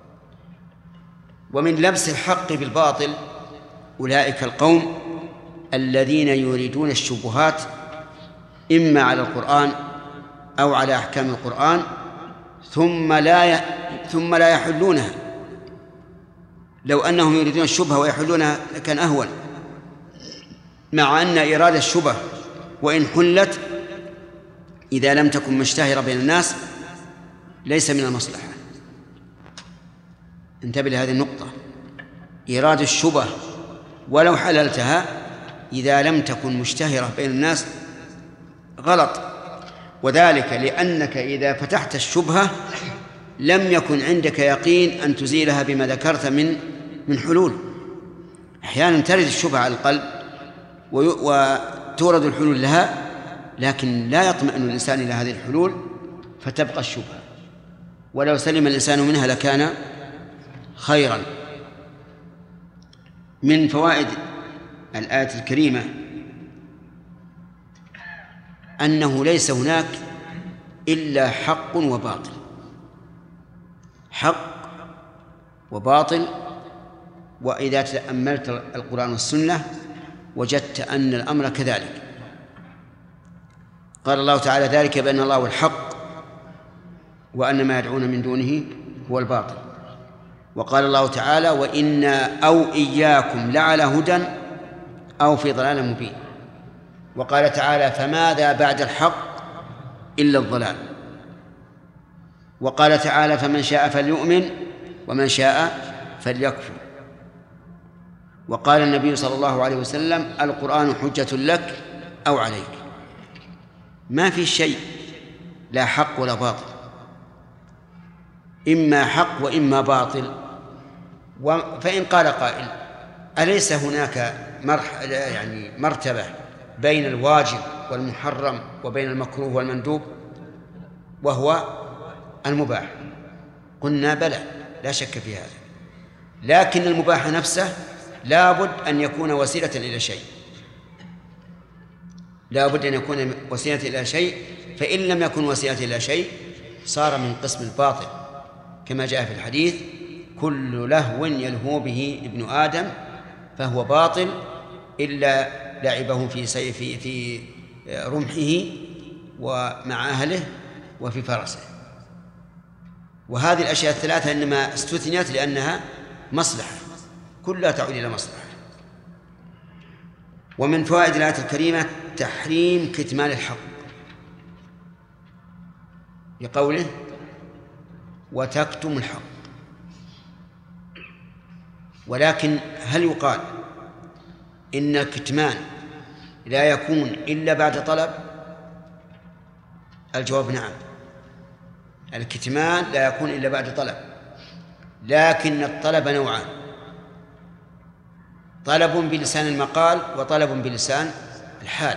ومن لبس الحق بالباطل أولئك القوم الذين يريدون الشبهات إما على القرآن أو على أحكام القرآن ثم لا يحلونها. لو أنهم يريدون الشبهة ويحلونها كان أهون، مع أن إرادة الشبهة وإن حلت إذا لم تكن مشتهرة بين الناس ليس من المصلحة. انتبه لهذه النقطة، إرادة الشبهة ولو حللتها إذا لم تكن مشتهرة بين الناس غلط، وذلك لأنك إذا فتحت الشبهة لم يكن عندك يقين أن تزيلها بما ذكرت من حلول. أحيانا ترد الشبهة على القلب وتورد الحلول لها، لكن لا يطمئن الإنسان إلى هذه الحلول فتبقى الشبهة، ولو سلم الإنسان منها لكان خيرا. من فوائد الآية الكريمة أنه ليس هناك إلا حق وباطل، حق وباطل. وإذا تأملت القرآن والسنة وجدت أن الأمر كذلك. قال الله تعالى ذلك بأن الله هو الحق وأن ما يدعون من دونه هو الباطل. وقال الله تعالى وإنا أو إياكم لعلى هدى أو في ضلال مبين. وقال تعالى فماذا بعد الحق إلا الضلال. وقال تعالى فمن شاء فليؤمن ومن شاء فليكفر. وقال النبي صلى الله عليه وسلم القرآن حجة لك أو عليك. ما في شيء لا حق ولا باطل، إما حق وإما باطل. فإن قال قائل أليس هناك مرتبة بين الواجب والمحرم وبين المكروه والمندوب وهو المباح؟ قلنا بلى، لا شك في هذا، لكن المباح نفسه لا بد أن يكون وسيلة إلى شيء، لا بد أن يكون وسيلة إلى شيء، فإن لم يكن وسيلة إلى شيء صار من قسم الباطل، كما جاء في الحديث كل لهو يلهو به ابن آدم فهو باطل إلا لعبه في رمحه ومع أهله وفي فرسه. وهذه الأشياء الثلاثة إنما استثنيت لأنها مصلحة، كلها تعود إلى مصلحة. ومن فوائد الآية الكريمة تحريم كتمان الحق بقوله وتكتم الحق. ولكن هل يقال إن الكتمان لا يكون إلا بعد طلب؟ الجواب نعم، الكتمان لا يكون إلا بعد طلب، لكن الطلب نوعان: طلب بلسان المقال وطلب بلسان الحال.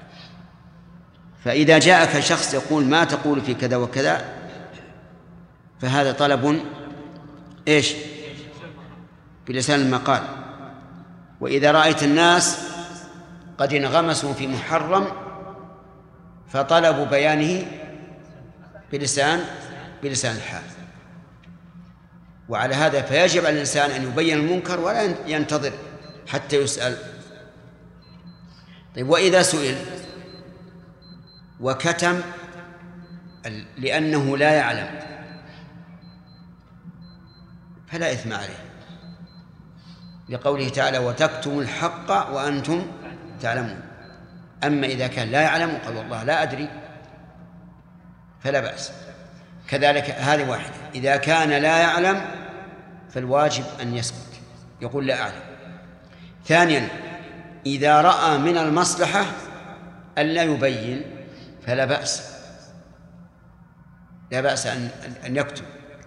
فإذا جاءك شخص يقول ما تقول في كذا وكذا فهذا طلب إيش؟ بلسان المقال. وإذا رأيت الناس قد انغمسوا في محرم فطلبوا بيانه بلسان الحال. وعلى هذا فيجب على الإنسان أن يبين المنكر ولا ينتظر حتى يسأل. طيب وإذا سئل وكتم لأنه لا يعلم فلا إثم عليه، لقوله تعالى وتكتم الحق وأنتم تعلمون. أما إذا كان لا يعلم قال والله لا أدري فلا بأس. كذلك هذه واحدة. إذا كان لا يعلم فالواجب أن يسكت، يقول لا أعلم. ثانيا إذا رأى من المصلحة ألا يبين فلا بأس، لا بأس أن يكتب،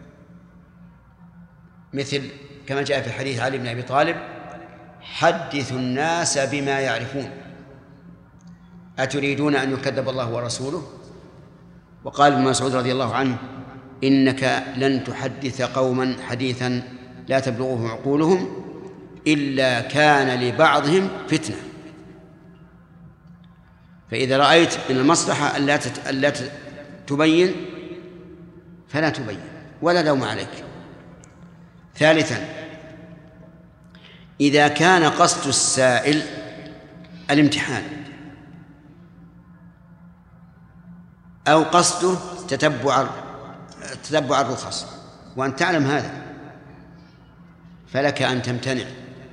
مثل كما جاء في حديث علي بن أبي طالب حدثوا الناس بما يعرفون أتريدون أن يكذب الله ورسوله؟ وقال ابن مسعود رضي الله عنه إنك لن تحدث قوما حديثا لا تبلغه عقولهم إلا كان لبعضهم فتنة. فإذا رأيت من المصلحة ألا تبين فلا تبين ولا لوم عليك. ثالثا إذا كان قصد السائل الامتحان أو قصده تتبع الرخص وأن تعلم هذا فلك أن تمتنع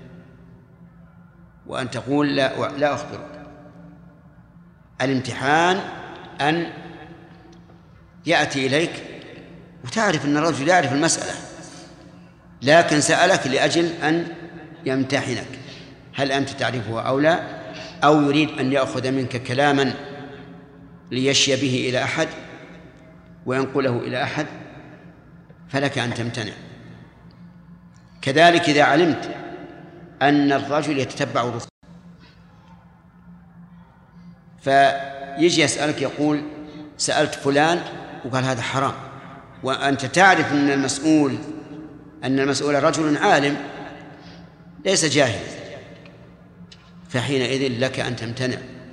وأن تقول لا أخبرك. الامتحان أن يأتي إليك وتعرف أن الرجل يعرف المسألة لكن سألك لأجل أن يمتحنك هل أنت تعرفه أو لا، أو يريد أن يأخذ منك كلاما ليشي به إلى أحد وينقله إلى أحد فلك أن تمتنع. كذلك إذا علمت أن الرجل يتتبع الرخص فيجي يسألك يقول سألت فلان وقال هذا حرام، وأنت تعرف أن المسؤول رجل عالم ليس جاهل، فحينئذ لك أن تمتنع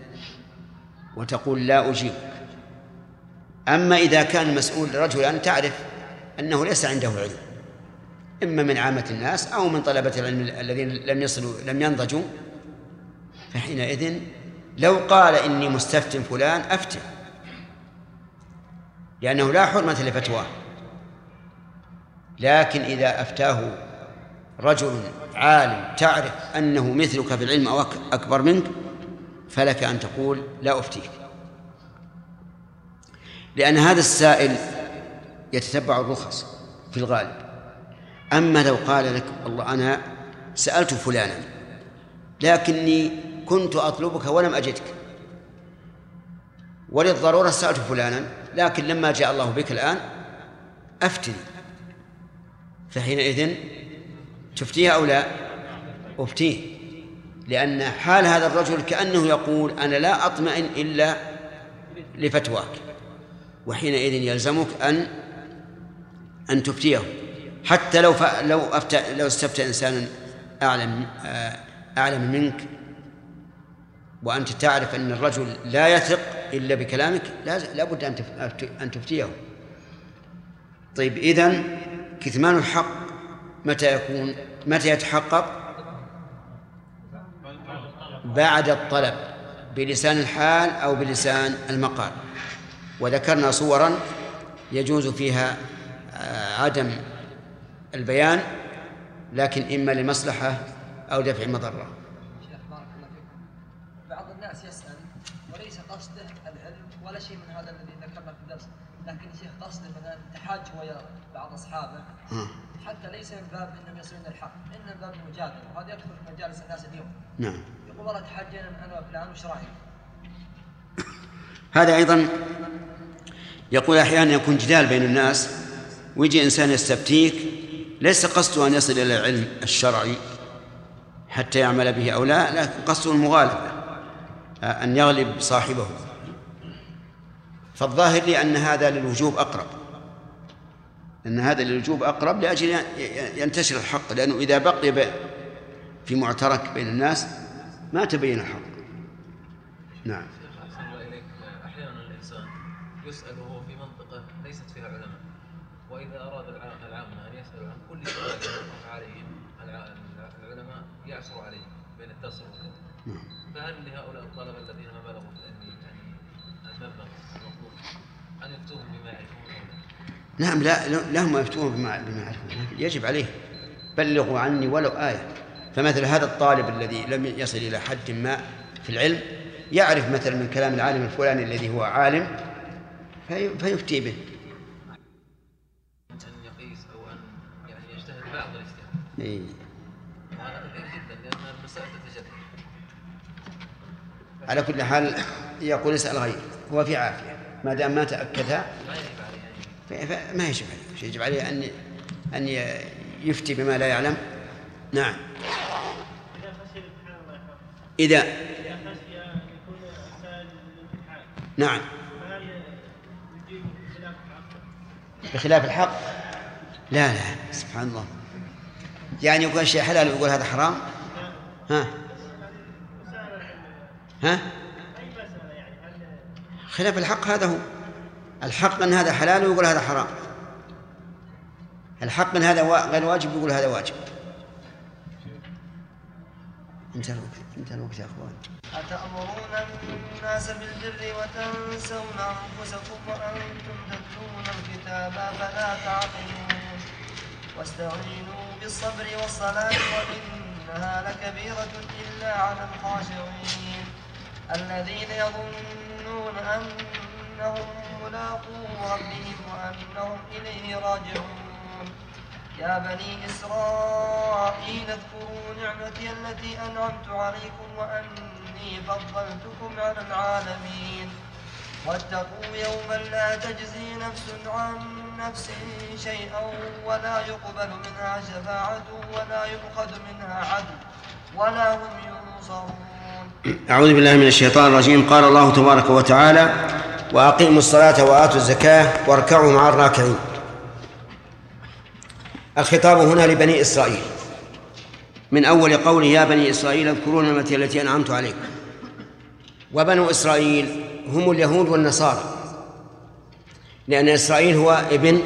وتقول لا أجيبك. أما إذا كان المسؤول رجلا تعرف أنه ليس عنده علم إما من عامة الناس أو من طلبة العلم الذين لم ينضجوا، فحينئذ لو قال إني مستفتٍ فلان أفتي لأنه لا حرمة لفتواه. لكن إذا أفتاه رجل عالم تعرف أنه مثلك في العلم أو أكبر منك فلك أن تقول لا أفتيك، لأن هذا السائل يتتبع الرخص في الغالب. أما لو قال لك الله أنا سألت فلانا لكني كنت أطلبك ولم أجدك، وللضرورة سألت فلانا لكن لما جاء الله بك الآن أفتني، فحينئذ تفتيه أو لا؟ أفتيه، لأن حال هذا الرجل كأنه يقول أنا لا أطمئن إلا لفتواك، وحينئذ يلزمك أن تفتيه، حتى لو استفتى إنسان أعلم منك وأنت تعرف أن الرجل لا يثق إلا بكلامك لا بد أن تفتيه. طيب إذن كتمان الحق متى يتحقق؟ بعد الطلب بلسان الحال أو بلسان المقال، وذكرنا صورا يجوز فيها عدم البيان لكن إما لمصلحة أو دفع مضرة. شيخ بارك الله فيكم، بعض الناس يسأل وليس قصده العلم ولا شيء من هذا الذي ذكرنا في الدرس، لكن شيخ قصده مثلا تحاج ويا بعض أصحابه حتى ليس من باب أنهم يصلون الحق، إنه من باب المجادلة، وهذا يكثر في مجالس الناس اليوم. نعم. يقول والله تحاجينا أنا وفلان وش رأيك؟ هذا أيضا يقول أحيانا يكون جدال بين الناس ويجي إنسان يستفتيك ليس قصده أن يصل إلى العلم الشرعي حتى يعمل به أو لا، لكن قصده المغالبة، أن يغلب صاحبه. فالظاهر لي أن هذا للوجوب أقرب، لأجل ينتشر الحق، لأنه إذا بقي في معترك بين الناس ما تبين الحق. نعم. أحيانا الإنسان يسأل وهو في منطقة ليست فيها علماء، وإذا أراد العامة أن يسأل عن كل سؤال يوقف عليهم العلماء يعثروا عليه بين الدرس والكتاب. فهل لهؤلاء الطلبة الذين ما بلغوا المبلغ المطلوب أن يفتوهم بما يعرفون؟ نعم، لا هم يفتوهم بما يعرفون، يجب عليه بلغوا عني ولو آية. فمثل هذا الطالب الذي لم يصل إلى حد ما في العلم يعرف مثلا من كلام العالم الفلاني الذي هو عالم فيفتي به. أن يقيس أو أن يعني يجتهد بعض الاجتهاد. وهذا كثير جدا لأن المسائل تتجدد. على كل حال يقول اسأل غير، هو في عافية ما دام ما تأكدها ما يجب عليه، يجب عليه أن يفتي بما لا يعلم. نعم. إذا خشي أن يكون السائل للامتحان. نعم. فهل يجيب بخلاف الحق؟ لا سبحان الله، يعني يقول شيء حلال ويقول هذا حرام. خلاف الحق هذا هو الحق، أن هذا حلال ويقول هذا حرام، الحق أن هذا غير واجب ويقول هذا واجب. انتهى الوقت يا أخوان. أتأمرون الناس بالبر وتنسون أنفسكم وأنتم تتلون الكتاب فلا تعقلون واستعينوا بالصبر والصلاة وإنها لكبيرة إلا على الخاشعين الذين يظنون أنهم ملاقو ربهم وأنهم إليه راجعون. يا بني إسرائيل اذكروا نعمتي التي أنعمت عليكم وأني فضلتكم على العالمين واتقوا يوما لا تجزي نفس عن نفس شيئا ولا يقبل منها شفاعة ولا يؤخذ منها عدل ولا هم ينصرون. أعوذ بالله من الشيطان الرجيم. قال الله تبارك وتعالى: وأقيموا الصلاة وآتوا الزكاة واركعوا مع الراكعين. الخطاب هنا لبني إسرائيل من أول قوله: يا بني إسرائيل اذكروا نعمتي التي أنعمت عليكم. وبنو إسرائيل هم اليهود والنصارى، لأن إسرائيل هو ابن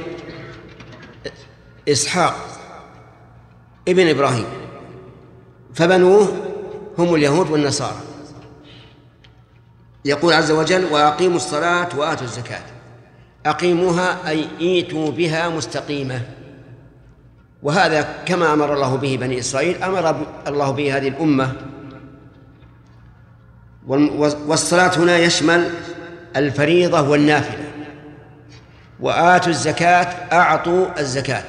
إسحاق ابن إبراهيم، فبنوه هم اليهود والنصارى. يقول عز وجل: وأقيموا الصلاة وآتوا الزكاة. أقيموها أي إيتوا بها مستقيمة، وهذا كما أمر الله به بني إسرائيل أمر الله به هذه الأمة. والصلاة هنا يشمل الفريضة والنافلة، وآتوا الزكاة أعطوا الزكاة.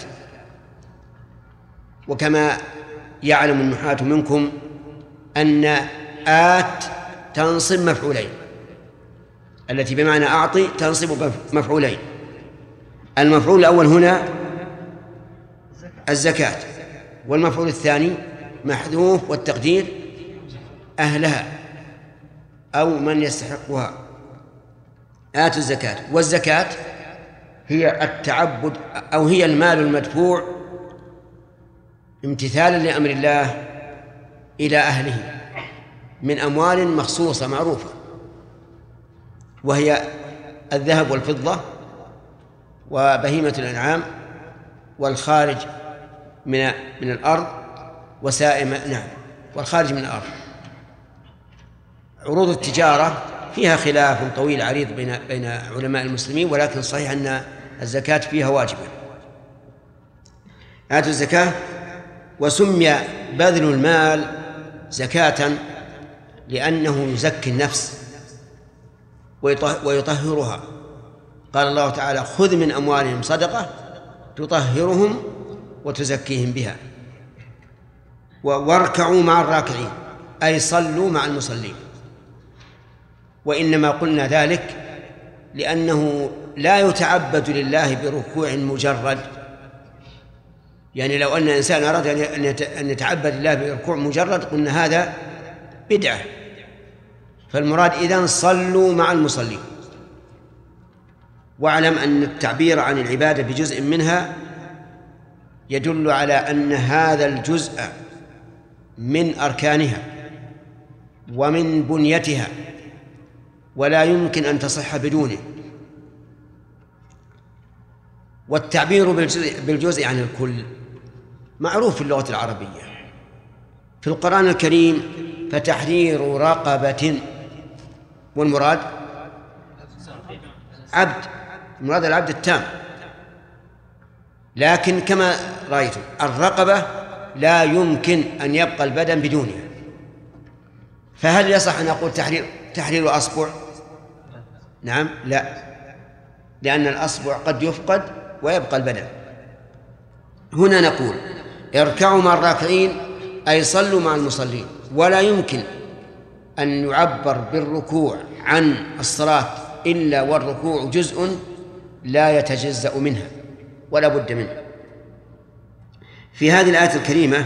وكما يعلم النحاة منكم أن آت تنصب مفعولين، التي بمعنى أعطي تنصب مفعولين. المفعول الأول هنا الزكاة، والمفعول الثاني محذوف والتقدير أهلها أو من يستحقها. آتوا الزكاة، والزكاة هي التعبد أو هي المال المدفوع امتثالا لأمر الله إلى أهله من أموال مخصوصة معروفة، وهي الذهب والفضة وبهيمة الأنعام والخارج من الأرض وسائم والخارج من الأرض. عروض التجارة فيها خلاف طويل عريض بين علماء المسلمين، ولكن صحيح أن الزكاة فيها واجبة. آتوا الزكاة. وسمي بذل المال زكاة لأنه يزكي النفس ويطهرها. قال الله تعالى: خذ من أموالهم صدقة تطهرهم وتزكيهم بها. واركعوا مع الراكعين، أي صلوا مع المصلين. وإنما قلنا ذلك لأنه لا يتعبد لله بركوع مجرد، يعني لو أن إنسان أراد أن يتعبد لله بركوع مجرد قلنا هذا بدعة. فالمراد إذن صلوا مع المصلين. واعلم أن التعبير عن العبادة بجزء منها يدل على أن هذا الجزء من أركانها ومن بنيتها ولا يمكن أن تصح بدونه. والتعبير بالجزء عن الكل معروف في اللغة العربية. في القرآن الكريم فتحرير رقبة، والمراد عبد، المراد العبد التام. لكن كما رأيتم الرقبة لا يمكن أن يبقى البدن بدونها. فهل يصح أن أقول تحرير أصبع؟ نعم، لا، لأن الأصبع قد يفقد ويبقى البدن. هنا نقول اركعوا مع الراكعين أي صلوا مع المصلين. ولا يمكن أن يعبر بالركوع عن الصلاة إلا والركوع جزء لا يتجزأ منها ولا بد منه. في هذه الآية الكريمة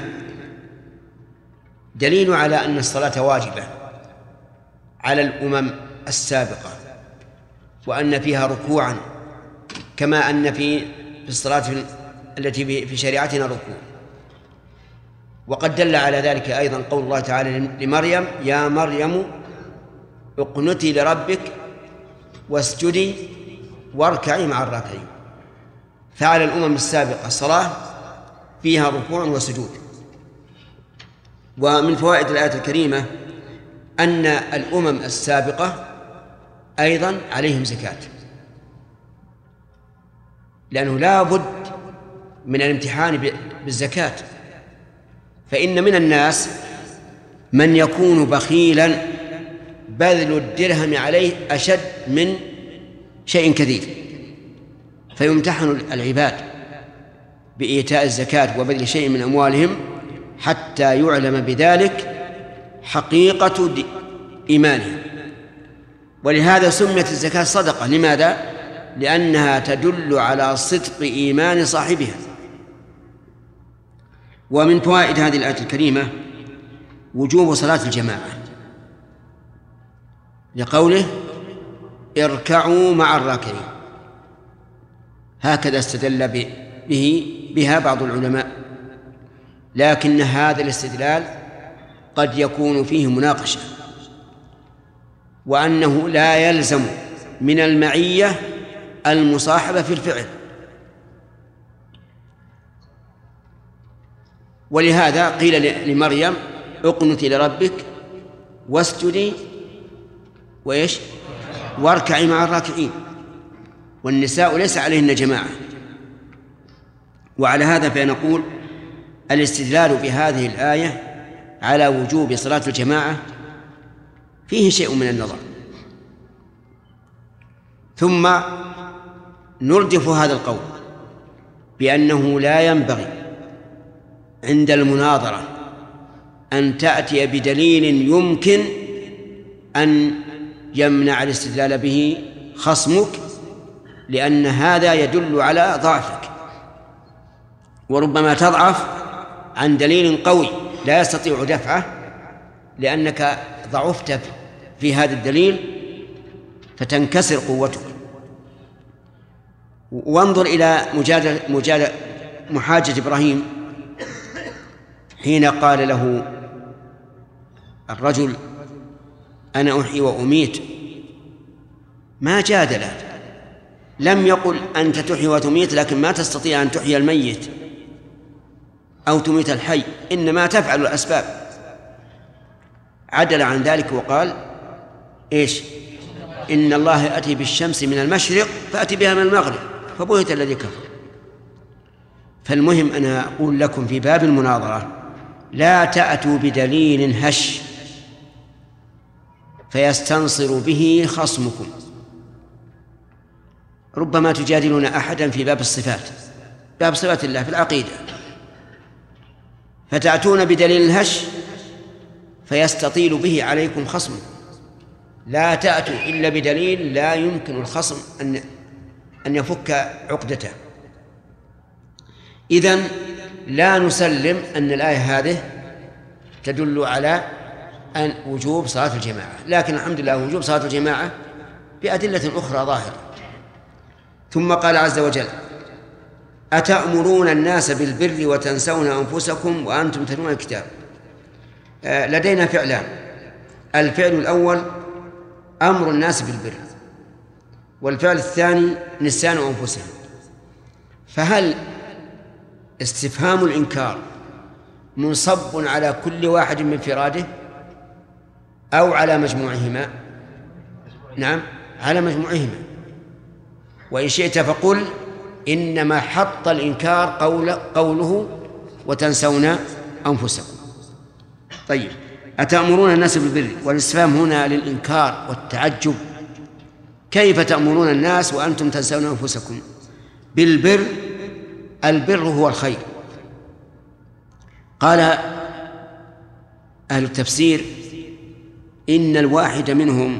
دليل على أن الصلاة واجبة على الأمم السابقة، وأن فيها ركوعا كما أن في الصلاة التي في شريعتنا ركوع. وقد دل على ذلك أيضا قول الله تعالى لمريم: يا مريم اقنتي لربك واسجدي واركعي مع الراكعين. فعلى الأمم السابقة الصلاة فيها ركوع وسجود. ومن فوائد الآية الكريمة أن الأمم السابقة أيضا عليهم زكاة، لأنه لا بد من الامتحان بالزكاة. فإن من الناس من يكون بخيلا بذل الدرهم عليه أشد من شيء كثير، فيمتحن العباد بإيتاء الزكاة وبذل شيء من أموالهم حتى يعلم بذلك حقيقة إيمانهم. ولهذا سميت الزكاة صدقة. لماذا؟ لأنها تدل على صدق إيمان صاحبها. ومن فوائد هذه الآية الكريمة وجوب صلاة الجماعة، لقوله اركعوا مع الراكعين. هكذا استدل بها بعض العلماء، لكن هذا الاستدلال قد يكون فيه مناقشة، وأنه لا يلزم من المعية المصاحبة في الفعل. ولهذا قيل لمريم: اقنتي لربك واسجدي واركعي مع الراكعين. والنساء ليس عليهن جماعة. وعلى هذا فنقول الاستدلال بهذه الآية على وجوب صلاة الجماعة فيه شيء من النظر. ثم نردف هذا القول بأنه لا ينبغي عند المناظرة أن تأتي بدليل يمكن أن يمنع الاستدلال به خصمك، لأن هذا يدل على ضعفك، وربما تضعف عن دليل قوي لا يستطيع دفعه لأنك ضعفت في هذا الدليل فتنكسر قوتك. وانظر إلى محاجة إبراهيم حين قال له الرجل أنا أحيي وأميت، ما جادله، لم يقل أنت تحيي وتميت لكن ما تستطيع أن تحيي الميت أو تميت الحي، إنما تفعل الأسباب. عدل عن ذلك وقال إيش؟ إن الله يأتي بالشمس من المشرق فأتي بها من المغرب فبهت الذي كفر. فالمهم أنا أقول لكم في باب المناظرة لا تأتوا بدليل هش فيستنصر به خصمكم. ربما تجادلون أحدا في باب الصفات، باب صفات الله في العقيدة، فتأتون بدليل هش فيستطيل به عليكم خصمكم. لا تأتوا إلا بدليل لا يمكن الخصم أن يفك عقدته. إذن لا نسلم أن الآية هذه تدل على أن وجوب صلاة الجماعة، لكن الحمد لله وجوب صلاة الجماعة بأدلة أخرى ظاهرة. ثم قال عز وجل أتأمرون الناس بالبر وتنسون أنفسكم وأنتم تتلون الكتاب. لدينا فعلان، الفعل الأول أمر الناس بالبر، والفعل الثاني نسيان أنفسهم. فهل استفهام الإنكار منصب على كل واحد من فراده أو على مجموعهما؟ نعم، على مجموعهما. وإن شئت فقل إنما حط الإنكار قوله وتنسون أنفسكم. طيب، أتأمرون الناس بالبر، والاستفهام هنا للإنكار والتعجب، كيف تأمرون الناس وأنتم تنسون أنفسكم بالبر؟ البر هو الخير. قال أهل التفسير إن الواحد منهم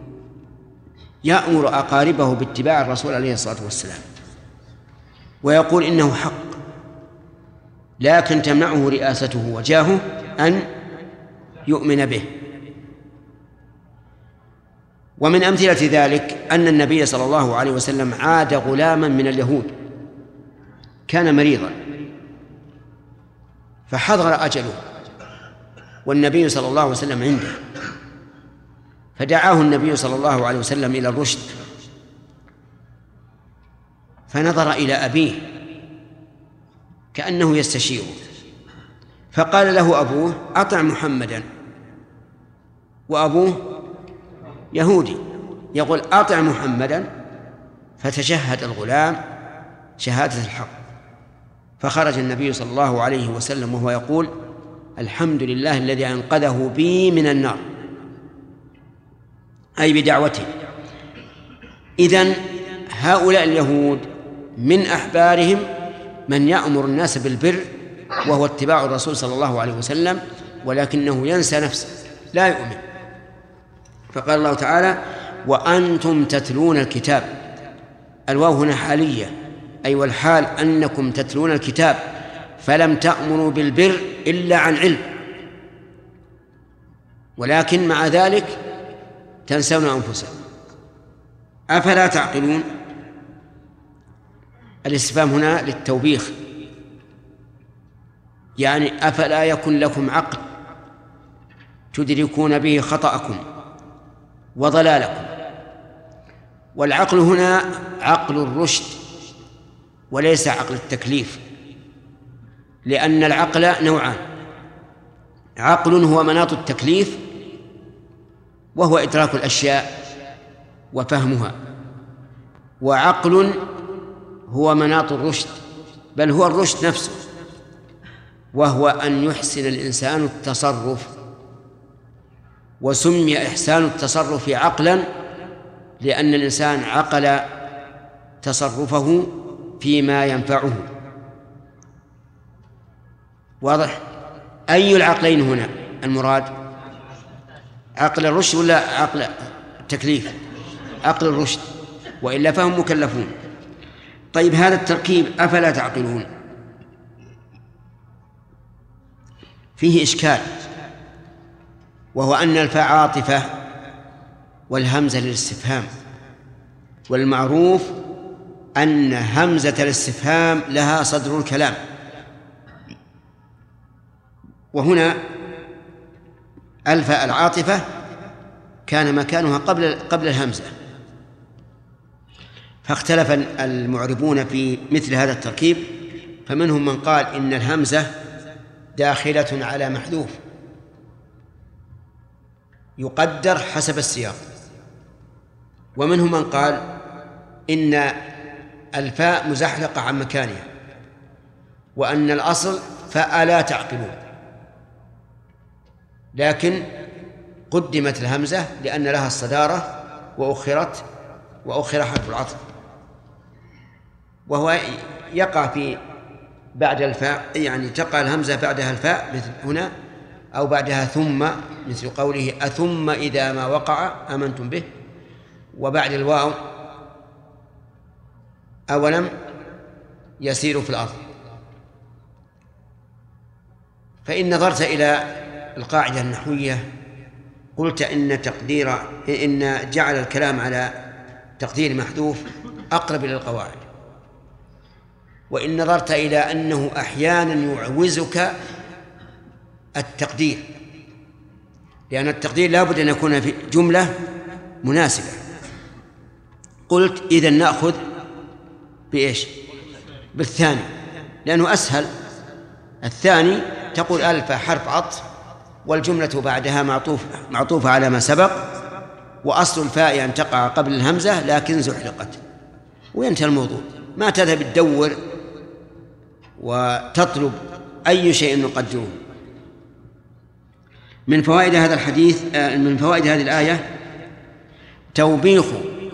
يأمر أقاربه باتباع الرسول عليه الصلاة والسلام ويقول إنه حق، لكن تمنعه رئاسته وجاهه أن يؤمن به. ومن أمثلة ذلك أن النبي صلى الله عليه وسلم عاد غلاما من اليهود كان مريضا فحضر أجله والنبي صلى الله عليه وسلم عنده، فدعاه النبي صلى الله عليه وسلم إلى الرشد، فنظر إلى أبيه كأنه يستشيره، فقال له أبوه أطع محمدا، وأبوه يهودي يقول أطع محمدا، فتشهد الغلام شهادة الحق، فخرج النبي صلى الله عليه وسلم وهو يقول الحمد لله الذي أنقذه بي من النار، أي بدعوته. إذن هؤلاء اليهود من أحبارهم من يأمر الناس بالبر وهو اتباع الرسول صلى الله عليه وسلم، ولكنه ينسى نفسه لا يؤمن. فقال الله تعالى وأنتم تتلون الكتاب، الواو هنا حالية، أي والحال أنكم تتلون الكتاب فلم تأمروا بالبر إلا عن علم، ولكن مع ذلك تنسون أنفسكم. أفلا تعقلون؟ الاستفهام هنا للتوبيخ، يعني أفلا يكن لكم عقل تدركون به خطأكم وضلالكم؟ والعقل هنا عقل الرشد وليس عقل التكليف، لأن العقل نوعان، عقل هو مناط التكليف وهو إدراك الأشياء وفهمها، وعقل هو مناط الرشد، بل هو الرشد نفسه، وهو أن يحسن الإنسان التصرف. وسمي إحسان التصرف عقلا لأن الإنسان عقل تصرفه فيما ينفعه. واضح؟ أي العقلين هنا المراد؟ عقل الرشد ولا عقل التكليف؟ عقل الرشد، وإلا فهم مكلفون. طيب هذا التركيب أفلا تعقلون؟ فيه إشكال، وهو أن الفاء عاطفة والهمزة للاستفهام، والمعروف أن همزة الاستفهام لها صدر الكلام، وهنا الفاء العاطفة كان مكانها قبل الهمزة، فاختلف المعربون في مثل هذا التركيب، فمنهم من قال إن الهمزة داخلة على محذوف يقدر حسب السياق، ومنهم من قال إن الفاء مزحلقة عن مكانها، وأن الأصل فألا تعقلون، لكن قدمت الهمزة لأن لها الصدارة وأخر حرف العطف، وهو يقع في بعد الفاء، يعني تقع الهمزة بعدها الفاء مثل هنا، أو بعدها ثم مثل قوله أثم إذا ما وقع آمنتم به، وبعد الواو أولم يسيروا في الأرض. فإن نظرت إلى القاعدة النحوية قلت إن جعل الكلام على تقدير محذوف أقرب إلى القواعد، وإن نظرت إلى أنه أحيانا يعوزك التقدير، لأن التقدير لا بد أن يكون في جملة مناسبة، قلت إذن نأخذ بإيش؟ بالثاني، لأنه أسهل. الثاني تقول ألف حرف عطف والجملة بعدها معطوفة على ما سبق، وأصل الفاء أن تقع قبل الهمزة لكن زحلقت، وينتهي الموضوع. ما تذهب تدور وتطلب أي شيء نقدره. من فوائد هذا الحديث، من فوائد هذه الآية توبيخ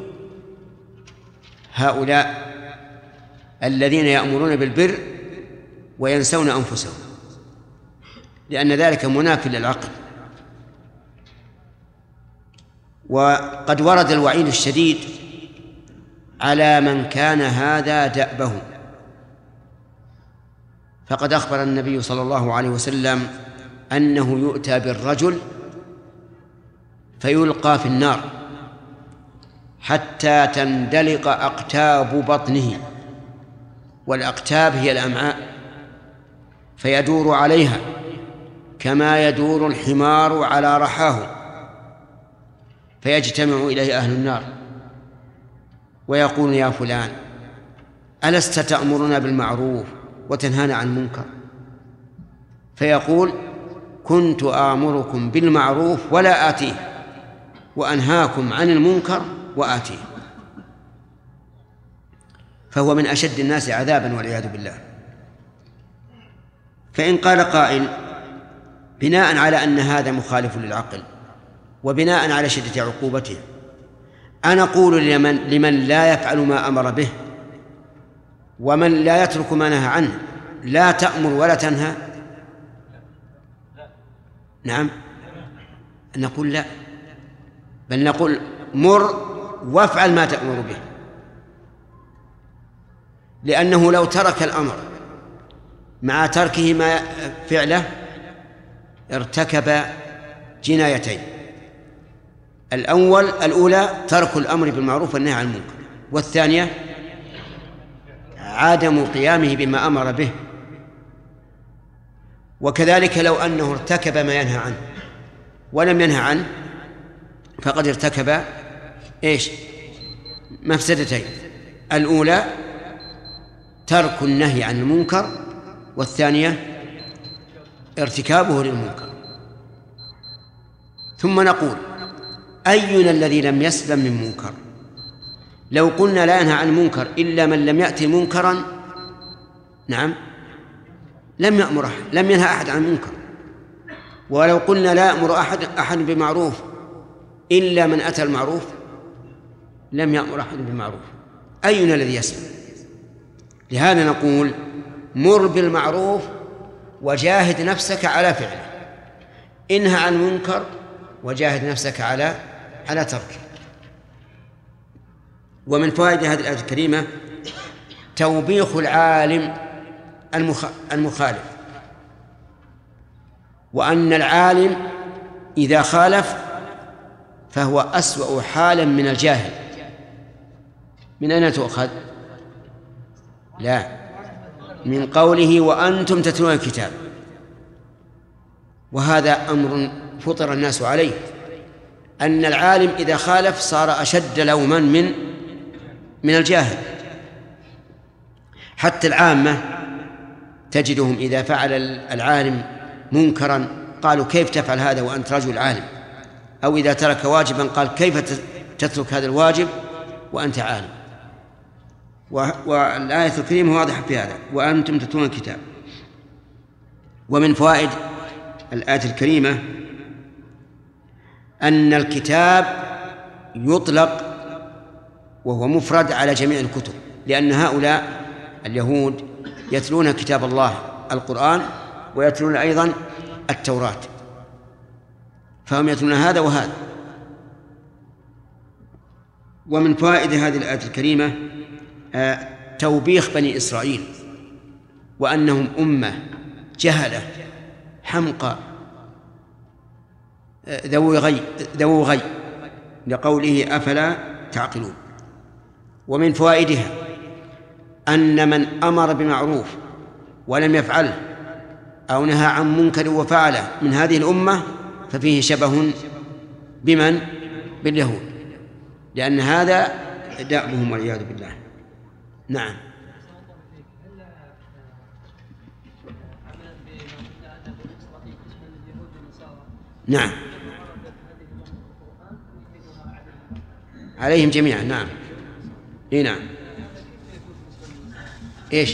هؤلاء الذين يأمرون بالبر وينسون أنفسهم، لأن ذلك مناف للعقل. وقد ورد الوعيد الشديد على من كان هذا دأبه، فقد أخبر النبي صلى الله عليه وسلم أنه يؤتى بالرجل فيلقى في النار حتى تندلق أقتاب بطنه، والأقتاب هي الأمعاء، فيدور عليها كما يدور الحمار على رحاه، فيجتمع إليه أهل النار ويقول يا فلان ألست تأمرنا بالمعروف وتنهانا عن المنكر؟ فيقول كنت آمركم بالمعروف ولا آتيه، وأنهاكم عن المنكر وآتيه. فهو من أشد الناس عذابا والعياذ بالله. فإن قال قائل بناء على أن هذا مخالف للعقل وبناء على شدة عقوبته، أنا أقول لمن لا يفعل ما أمر به ومن لا يترك ما نهى عنه لا تأمر ولا تنهى؟ نعم، نقول لا، بل نقول مر وافعل ما تأمر به، لأنه لو ترك الأمر مع تركه ما فعله ارتكب جنايتين. الأولى ترك الأمر بالمعروف والنهي عن المنكر، والثانية عدم قيامه بما أمر به. وكذلك لو أنه ارتكب ما ينهى عنه ولم ينهى عنه فقد ارتكب إيش؟ مفسدتين: الأولى ترك النهي عن المنكر، والثانية ارتكابه للمنكر. ثم نقول أينا الذي لم يسلم من منكر؟ لو قلنا لا ينهى عن المنكر إلا من لم يأتي منكرا، نعم، لم يأمر أحد، لم ينهى أحد عن المنكر. ولو قلنا لا يأمر أحد بمعروف إلا من أتى المعروف، لم يأمر أحد بمعروف. أينا الذي يسمع؟ لهذا نقول مر بالمعروف وجاهد نفسك على فعله، انهى عن المنكر وجاهد نفسك على تركه. ومن فوائد هذه الآية الكريمة توبيخ العالم المخالف، وأن العالم إذا خالف فهو أسوأ حالا من الجاهل. من أين تؤخذ؟ لا، من قوله وأنتم تتلون الكتاب، وهذا أمر فطر الناس عليه، أن العالم إذا خالف صار أشد لوما من الجاهل. حتى العامة تجدهم إذا فعل العالم منكرا قالوا كيف تفعل هذا وأنت رجل عالم، أو إذا ترك واجبا قال كيف تترك هذا الواجب وأنت عالم. والآية الكريمة واضحة في هذا، وأنتم تتلون الكتاب. ومن فوائد الآية الكريمة أن الكتاب يطلق وهو مفرد على جميع الكتب، لأن هؤلاء اليهود يتلون كتاب الله القرآن ويتلون أيضا التوراة، فهم يتلون هذا وهذا. ومن فوائد هذه الآية الكريمة توبيخ بني إسرائيل، وأنهم أمة جهلة حمقى ذو غي، لقوله أفلا تعقلون. ومن فوائدها أن من أمر بمعروف ولم يفعله أو نهى عن منكر وفعله من هذه الأمة ففيه شبه بمن؟ باليهود، لأن هذا دأبهم والعياذ بالله. نعم. نعم عليهم جميعا. نعم. إيه نعم. إيش؟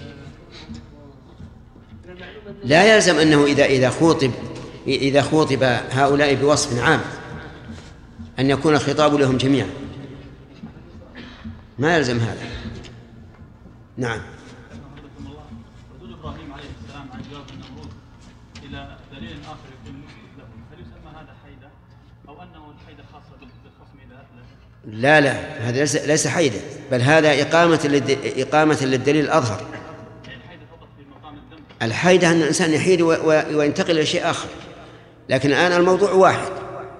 لا يلزم أنه إذا خوطب هؤلاء بوصف عام أن يكون الخطاب لهم جميعا، ما يلزم هذا. نعم. ردود إبراهيم عليه السلام عن جواب النمرود إلى دليل آخر يكون مفيد له، هل يسمى هذا حيدة أو أنه الحيدة خاصة بالخصم إذا أثلث؟ لا، هذا ليس حيدة، بل هذا إقامة للدليل الأظهر. الحيدة أن الإنسان يحيد وينتقل إلى شيء آخر، لكن الآن الموضوع واحد.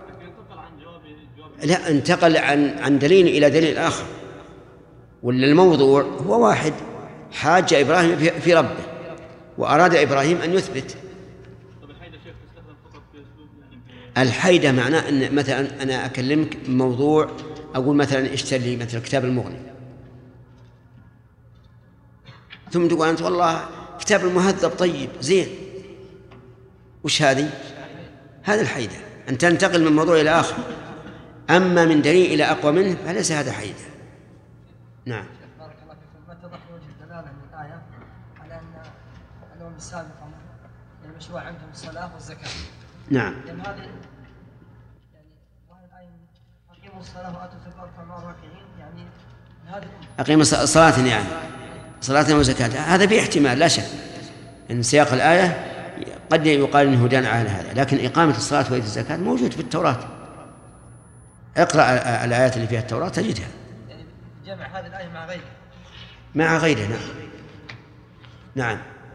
لا، انتقل عن دليل إلى دليل آخر، ولا الموضوع هو واحد. حاج إبراهيم في ربه وأراد إبراهيم أن يثبت. الحيدة معناه أن مثلا أنا أكلمك موضوع، أقول مثلا اشتري مثلا كتاب المغني، ثم تقول أنت والله كتاب المهذب طيب زين، وش هذه؟ هذا الحيدة، أن تنتقل من موضوع إلى آخر. أما من دليل إلى أقوى منه فليس هذا حيدة. نعم. بارك الله فيكم. ما اتضح وجه الدلالة من الآية على أن الأمم السابقة المشروع عندهم الصلاة والزكاة. نعم. لأن هذه يعني وهذه الآية أقيموا الصلاة وآتوا الزكاة واركعوا مع الراكعين، يعني هذه أقيموا صلاة، يعني صلاة وزكاة، هذا فيه احتمال لا شك إن سياق الآية قد يقال إنه دان على هذا، لكن إقامة الصلاة وإيتاء الزكاة موجود في التوراة. اقرأ الآيات اللي فيها التوراة تجدها. يعني جمع هذه الآية مع غيرها. نعم. نعم.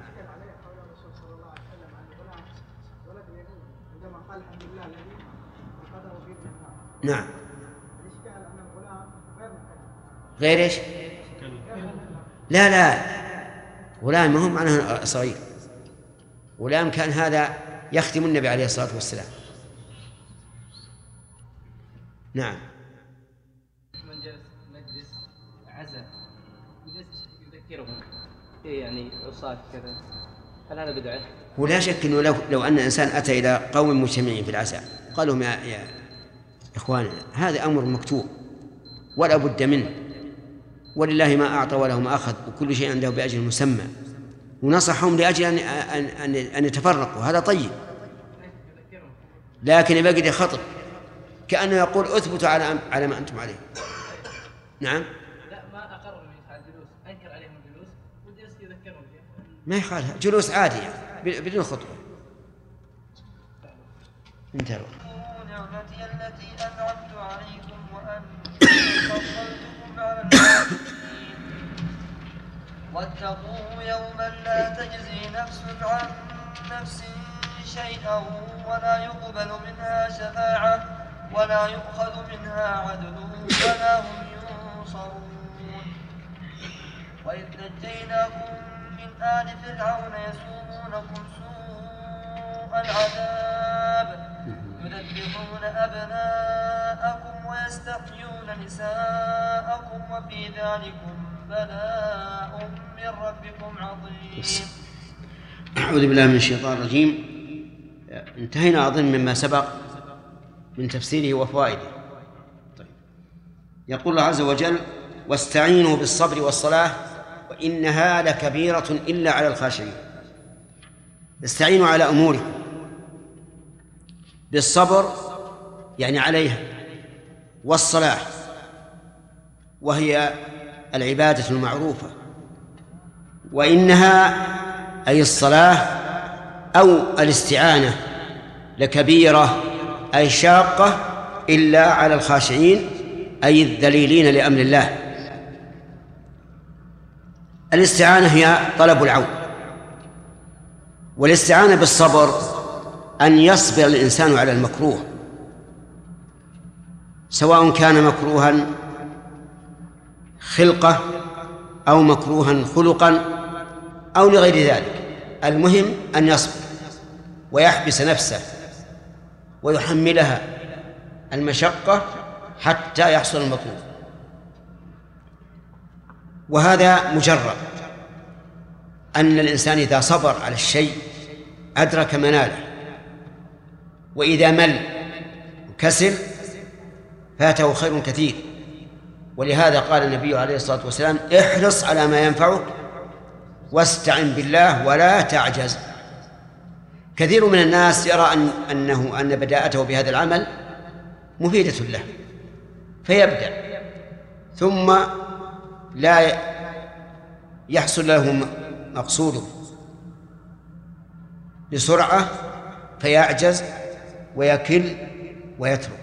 نعم. غير ايش؟ لا غلام ما هو معناه صغير، غلام كان هذا يخدم النبي عليه الصلاة والسلام. نعم. من جلس مجلس عزاء يذكرهم يعني عصاة كذا، هل هذا بدعة؟ ولا شك أنه لو أن إنسان أتى إلى قوم مجتمعين في العزاء قال لهم يا إخواننا هذا أمر مكتوب ولا بد منه، ولله ما أعطى وله ما أخذ وكل شيء عنده بأجل مسمى، ونصحهم لأجل أن يتفرقوا، هذا طيب. لكن يبقى خطر كأنه يقول أثبتوا على ما أنتم عليه. نعم. لا ما ما يخالها، جلوس عادي يعني بدون خطوة. انتهى. نعمتي التي أنعمت عليكم وأني فضلتكم على العالمين واتقوا يوما لا تجزي نفس عن نفس شيئا ولا يقبل منها شفاعة ولا يؤخذ منها عدل ولا هم ينصرون. وإذ نجيناكم من آل فرعون يسومونكم سوء العذاب يذبحون أبناءكم ويستحيون نساءكم وفي ذلكم بلاء من ربكم عظيم. أعوذ بالله من الشيطان الرجيم. انتهينا أظن مما سبق من تفسيره وفوائده. طيب. يقول الله عز وجل: واستعينوا بالصبر والصلاة وإنها لكبيرة إلا على الخاشعين. استعينوا على أموركم بالصبر يعني عليها، والصلاة وهي العبادة المعروفة، وإنها أي الصلاة أو الاستعانة لكبيرة أي شاقة إلا على الخاشعين أي الذليلين لأمر الله. الاستعانة هي طلب العون، والاستعانة بالصبر أن يصبر الإنسان على المكروه، سواء كان مكروها خلقة أو مكروها خلقا أو لغير ذلك. المهم أن يصبر ويحبس نفسه ويحملها المشقة حتى يحصل المطلوب، وهذا مجرد أن الإنسان إذا صبر على الشيء أدرك مناله، وإذا مل وكسل فاته خير كثير. ولهذا قال النبي عليه الصلاة والسلام: احرص على ما ينفعك واستعن بالله ولا تعجز. كثير من الناس يرى أن بداءته بهذا العمل مفيدة له فيبدأ، ثم لا يحصل له مقصوده بسرعة فيعجز ويكل ويترك.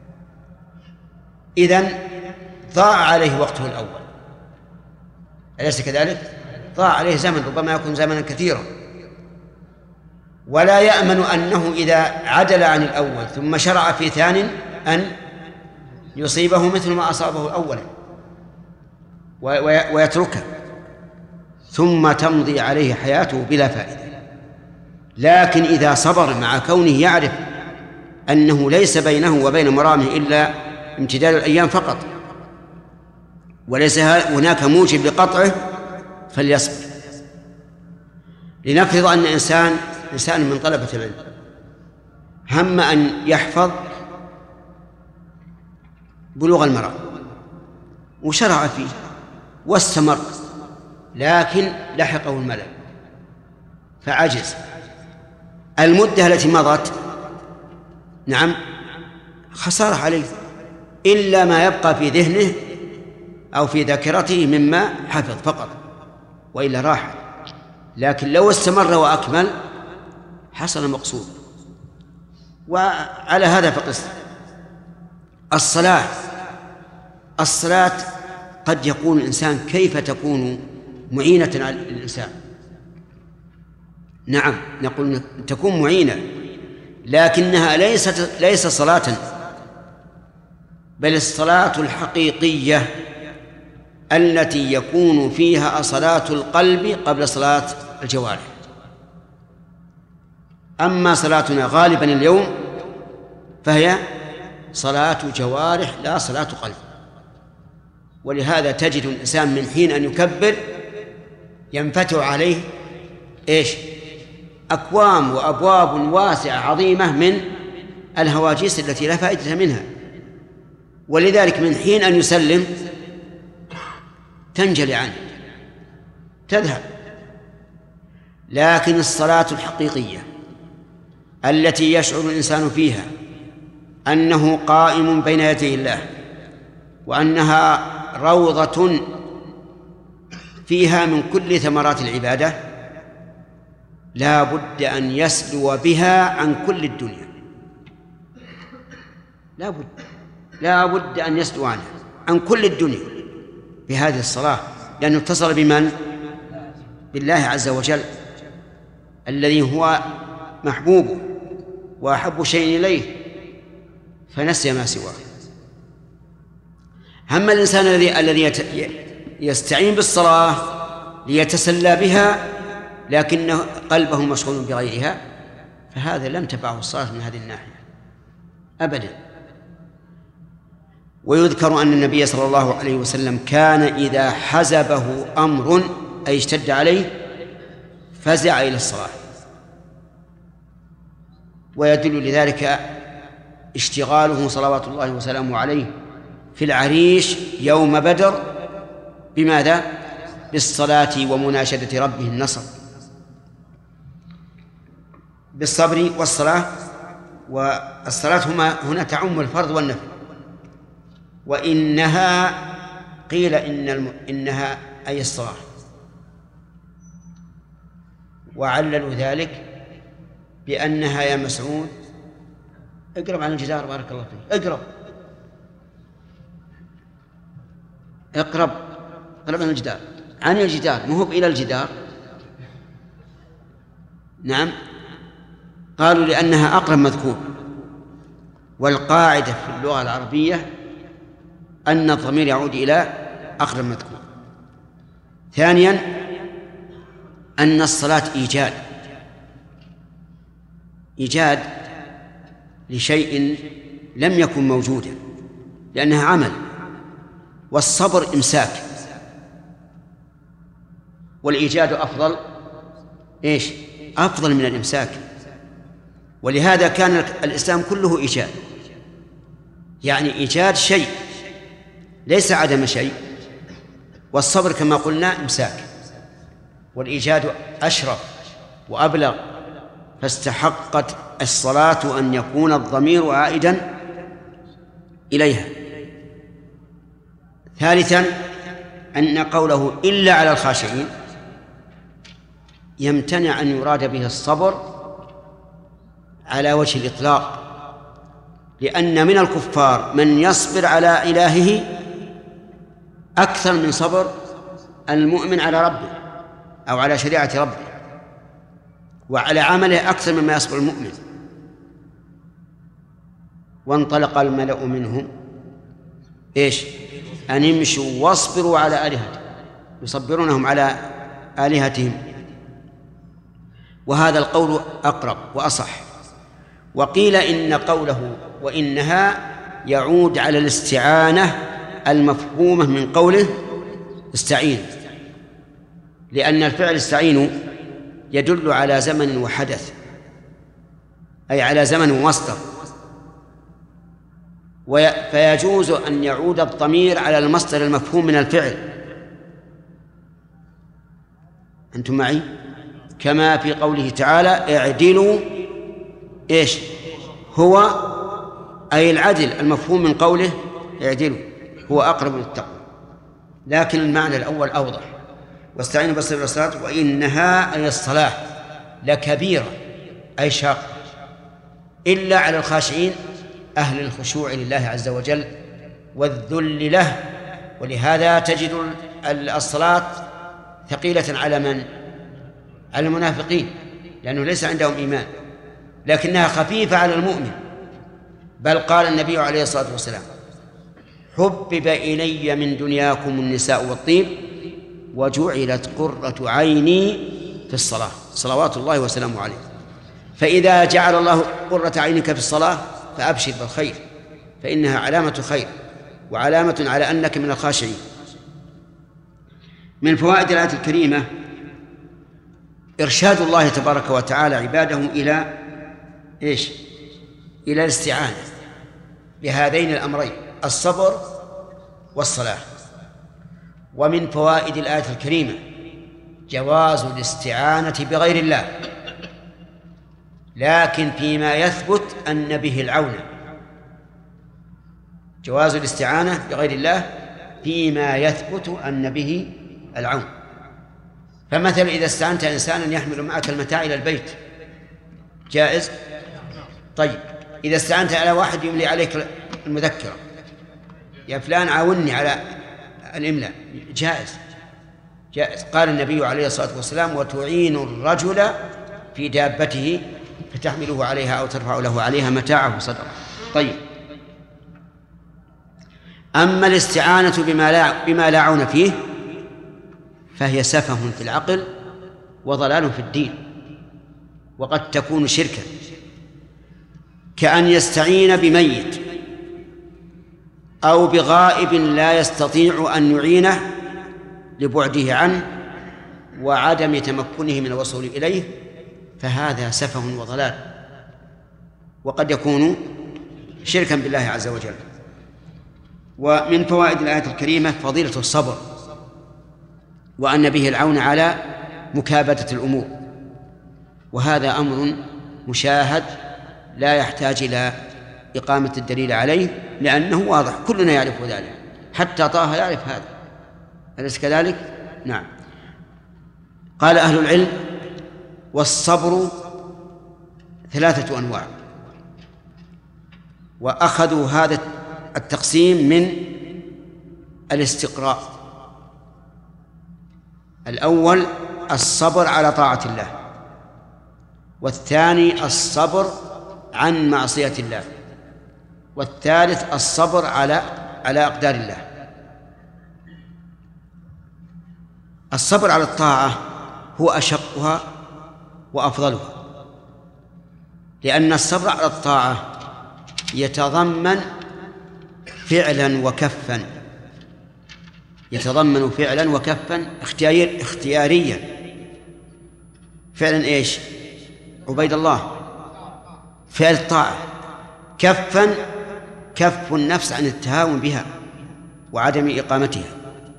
إذن ضاع عليه وقته الأول، أليس كذلك؟ ضاع عليه زمن ربما يكون زمنا كثيرا، ولا يأمن أنه إذا عدل عن الأول ثم شرع في ثان أن يصيبه مثل ما أصابه أولا ويتركه، ثم تمضي عليه حياته بلا فائدة. لكن إذا صبر مع كونه يعرف أنه ليس بينه وبين مرامه إلا امتداد الأيام فقط وليس هناك موجب لقطعه فليصبر. لنفرض أن إنسان من طلبة العلم هم أن يحفظ بلوغ المرام وشرع فيه واستمر، لكن لحقه الملل فعجز. المدة التي مضت نعم خسارة عليه، إلا ما يبقى في ذهنه أو في ذاكرته مما حفظ فقط، وإلا راح. لكن لو استمر وأكمل حصل مقصود. وعلى هذا فقس الصلاة قد يقول الإنسان: كيف تكون معينة على الإنسان؟ نعم نقول تكون معينة، لكنها ليس صلاة، بل الصلاة الحقيقية التي يكون فيها صلاة القلب قبل صلاة الجوارح. أما صلاتنا غالبا اليوم فهي صلاة جوارح لا صلاة قلب. ولهذا تجد الإنسان من حين أن يكبر ينفتح عليه أكوام وأبواب واسعة عظيمة من الهواجيس التي لا فائدة منها، ولذلك من حين أن يسلم تنجلي عنه تذهب. لكن الصلاة الحقيقية التي يشعر الإنسان فيها أنه قائم بين يدي الله، وأنها روضة فيها من كل ثمرات العبادة، لا بد أن يسلو بها عن كل الدنيا، لا بد أن يسلو عنها عن كل الدنيا بهذه الصلاة، لأنه اتصل بمن؟ بالله عز وجل الذي هو محبوبه وأحب شيء إليه، فنسي ما سواه. أما الإنسان الذي يستعين بالصلاة ليتسلى بها لكن قلبه مشغول بغيرها، فهذا لم تنفعه الصلاة من هذه الناحية أبدا. ويذكر أن النبي صلى الله عليه وسلم كان إذا حزبه أمر أي اشتد عليه فزع إلى الصلاة، ويدل لذلك اشتغاله صلوات الله وسلامه عليه في العريش يوم بدر بماذا؟ بالصلاة ومناشدة ربه النصر، بالصبر والصلاة. والصلاة هنا تعم الفرض والنفل. وإنها قيل إنها أي الصلاة، وعللوا ذلك بأنها يا مسعود اقرب عن الجدار بارك الله فيك، اقرب عن الجدار، عن الجدار مو إلى الجدار. نعم، قالوا لأنها أقرب مذكور، والقاعدة في اللغة العربية أن الضمير يعود إلى أقرب مذكور. ثانيا أن الصلاة إيجاد لشيء لم يكن موجودا لأنها عمل، والصبر إمساك، والإيجاد أفضل من الإمساك. ولهذا كان الإسلام كله إيجاد، يعني إيجاد شيء ليس عدم شيء، والصبر كما قلنا إمساك، والإيجاد أشرف وأبلغ، فاستحقت الصلاة أن يكون الضمير عائدا إليها. ثالثا أن قوله إلا على الخاشعين يمتنع أن يراد به الصبر على وجه الإطلاق، لأن من الكفار من يصبر على إلهه أكثر من صبر المؤمن على ربه أو على شريعة ربه، وعلى عمله أكثر مما يصبر المؤمن. وانطلق الملأ منهم أن يمشوا واصبروا على آلهتهم، يصبرونهم على آلهتهم، وهذا القول أقرب وأصح. وقيل إن قوله وإنها يعود على الاستعانة المفهومة من قوله استعين، لأن الفعل استعين يدل على زمن وحدث، أي على زمن ومصدر، فيجوز أن يعود الضمير على المصدر المفهوم من الفعل. أنتم معي؟ كما في قوله تعالى اعدلوا هو أي العدل المفهوم من قوله اعدلوا هو أقرب للتقوى، لكن المعنى الأول أوضح. واستعينوا بالصبر والصلاة وإنها أي الصلاة لكبيرة أي شاقة، إلا على الخاشعين أهل الخشوع لله عز وجل والذل له. ولهذا تجد الصلاة ثقيلة على من؟ على المنافقين، لأنه ليس عندهم إيمان، لكنها خفيفة على المؤمن. بل قال النبي عليه الصلاة والسلام حبب إلي من دنياكم النساء والطيب وجعلت قرة عيني في الصلاة، صلوات الله وسلامه عليه. فإذا جعل الله قرة عينك في الصلاة فأبشر بالخير، فإنها علامة خير وعلامة على أنك من الخاشعين. من فوائد الآية الكريمة إرشاد الله تبارك وتعالى عباده إلى إلى الاستعانة بهذين الأمرين الصبر والصلاة. ومن فوائد الآية الكريمة جواز الاستعانة بغير الله، لكن فيما يثبت أن به العون. جواز الاستعانة بغير الله فيما يثبت أن به العون. فمثلا إذا استعنت إنسانا يحمل معك المتاع إلى البيت جائز؟ طيب إذا استعنت على واحد يملي عليك المذكرة، يا فلان عاوني على الإملاء، جائز. قال النبي عليه الصلاة والسلام: وتعين الرجل في دابته فتحمله عليها أو ترفع له عليها متاعه صدقة. طيب، أما الاستعانة بما لا عون فيه فهي سفه في العقل وضلال في الدين، وقد تكون شركا، كأن يستعين بميت أو بغائب لا يستطيع أن يعينه لبعده عنه وعدم تمكنه من الوصول إليه، فهذا سفه وضلال، وقد يكون شركا بالله عز وجل. ومن فوائد الآية الكريمة فضيلة الصبر، وأن به العون على مكابدة الأمور، وهذا أمر مشاهد لا يحتاج إلى إقامة الدليل عليه، لأنه واضح كلنا يعرف ذلك، حتى طه يعرف هذا، أليس كذلك؟ نعم. قال أهل العلم: والصبر 3 أنواع، وأخذوا هذا التقسيم من الاستقراء. الأول الصبر على طاعة الله، والثاني الصبر عن معصية الله، والثالث الصبر على أقدار الله. الصبر على الطاعة هو أشقها وأفضلها، لأن الصبر على الطاعة يتضمن فعلا وكفا، يتضمن فعلا وكفا اختياريا. فعلا إيش؟ عبيد الله، فعل الطاعة. كفا كف النفس عن التهاون بها وعدم إقامتها،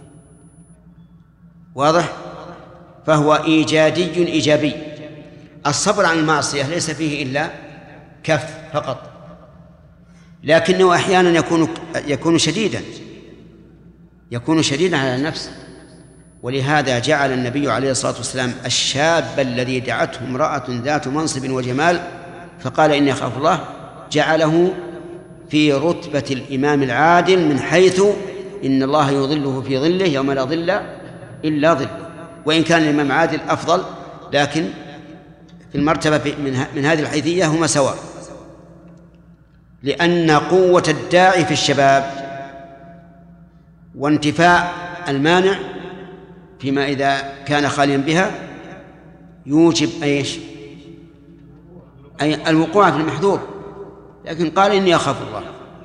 واضح؟ فهو إيجادي إيجابي. الصبر عن المعصية ليس فيه إلا كف فقط، لكنه أحيانا يكون شديدا على النفس. ولهذا جعل النبي عليه الصلاة والسلام الشاب الذي دعته امرأة ذات منصب وجمال فقال: إني أخاف الله، جعله في رتبة الإمام العادل، من حيث إن الله يظله في ظله يوم لا ظل إلا ظله. وإن كان الإمام عادل أفضل، لكن في المرتبة من هذه الحيثية هما سواء، لأن قوة الداعي في الشباب وانتفاء المانع فيما إذا كان خاليا بها يوجب أي الوقوع في المحظور. لكن قال: إني أخاف الله.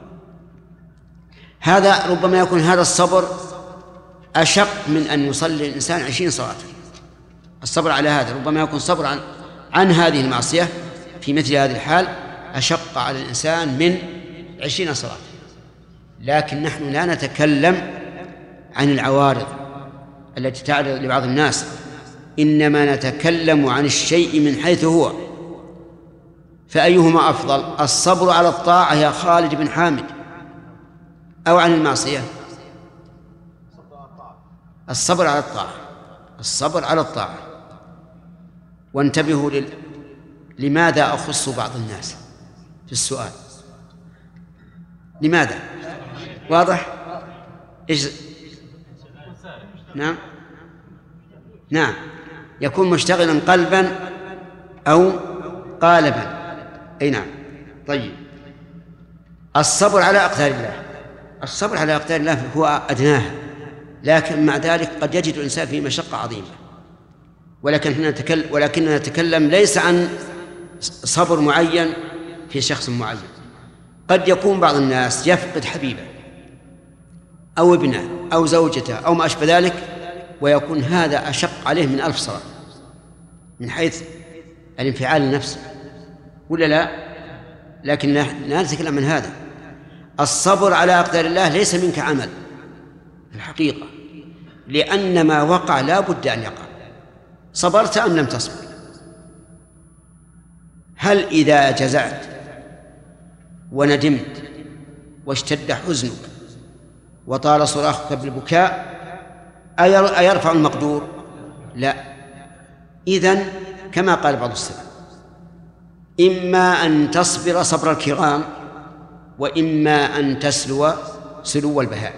هذا ربما يكون هذا الصبر أشق من أن يصلي الإنسان 20 صلاة. الصبر على هذا ربما يكون صبر عن هذه المعصية في مثل هذه الحال أشق على الإنسان من 20 صلاة. لكن نحن لا نتكلم عن العوارض التي تعرض لبعض الناس، إنما نتكلم عن الشيء من حيث هو. فأيهما أفضل، الصبر على الطاعة يا خالد بن حامد أو عن المعصية؟ الصبر على الطاعة، الصبر على الطاعة. وانتبهوا لماذا أخص بعض الناس في السؤال؟ لماذا؟ واضح؟ إيش؟ نعم يكون مشتغلا قلبا أو قالبا. أي نعم. طيب، الصبر على أقدار الله، الصبر على أقدار الله هو أدناها، لكن مع ذلك قد يجد الإنسان في مشقة عظيمة. ولكننا نتكلم ليس عن صبر معين في شخص معين. قد يكون بعض الناس يفقد حبيبه أو ابنه أو زوجته أو ما أشبه ذلك، ويكون هذا أشق عليه من 1000 صلاة من حيث الانفعال النفسي، ولا لا؟ لكن لا نتكلم عن هذا. الصبر على أقدار الله ليس منك عمل في الحقيقة، لأن ما وقع لا بد أن يقع، صبرت أم لم تصبر. هل إذا جزعت وندمت واشتد حزنك وطال صراخك بالبكاء أيرفع المقدور؟ لا، إذن كما قال بعض السلف: إما أن تصبر صبر الكرام، وإما أن تسلو سلو البهائم.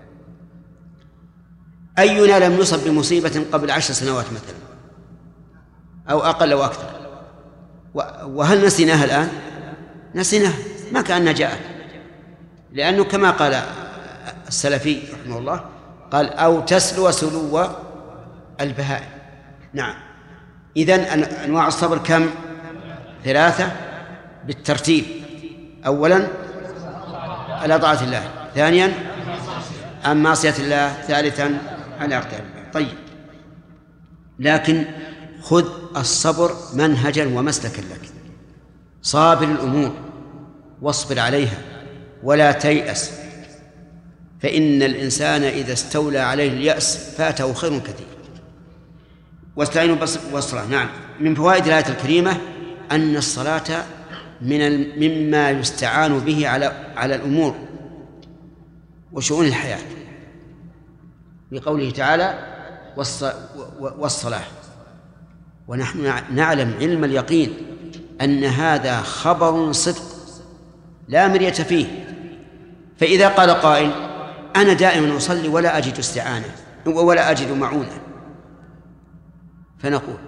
أينا لم يصب بمصيبة قبل 10 سنوات مثلا أو أقل أو أكثر، وهل نسيناها الآن؟ نسيناها، ما كأنها جاءت، لأنه كما قال السلفي رحمه الله قال: أو تسلو سلو البهائم. نعم. إذن أنواع الصبر كم؟ 3 بالترتيب: أولا على طاعة الله، ثانيا عن معصية الله، ثالثا على اقتراب الله. طيب، لكن خذ الصبر منهجا ومسلكا لك، صابر الأمور واصبر عليها ولا تيأس، فإن الإنسان إذا استولى عليه اليأس فاته خير كثير. واستعينوا بالصلاة. نعم، من فوائد الآية الكريمة أن الصلاة مما يستعان به على الأمور وشؤون الحياة، بقوله تعالى: والصلاة. ونحن نعلم علم اليقين أن هذا خبر صدق لا مرية فيه. فإذا قال قائل: أنا دائما أصلي ولا أجد استعانة ولا أجد معونة، فنقول: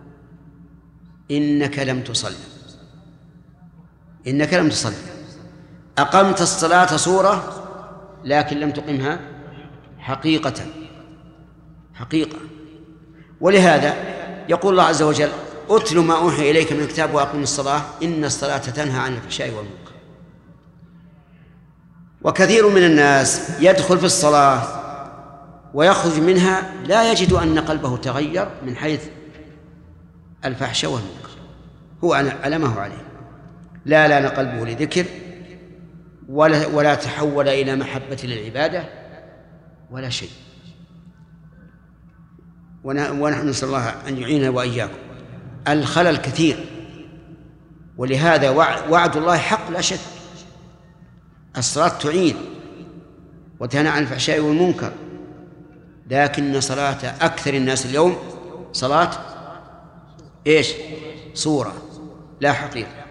إنك لم تصلي، إنك لم تصلي. أقمت الصلاة صورة لكن لم تقمها حقيقة. ولهذا يقول الله عز وجل: أتل ما أوحي إليك من الكتاب وأقم الصلاة إن الصلاة تنهى عن الفحشاء والمنكر. وكثير من الناس يدخل في الصلاة ويخرج منها لا يجد أن قلبه تغير من حيث الفحشاء والمنكر، هو على ما هو عليه، لا لان قلبه لذكر ولا تحول إلى محبة للعبادة ولا شيء. ونحن نسأل الله أن يعيننا وإياكم. الخلل كثير، ولهذا وعد الله حق لا شك. الصلاة تعين وتنهى عن الفحشاء والمنكر، لكن صلاة أكثر الناس اليوم صلاة إيش؟ صورة لا حقيقة.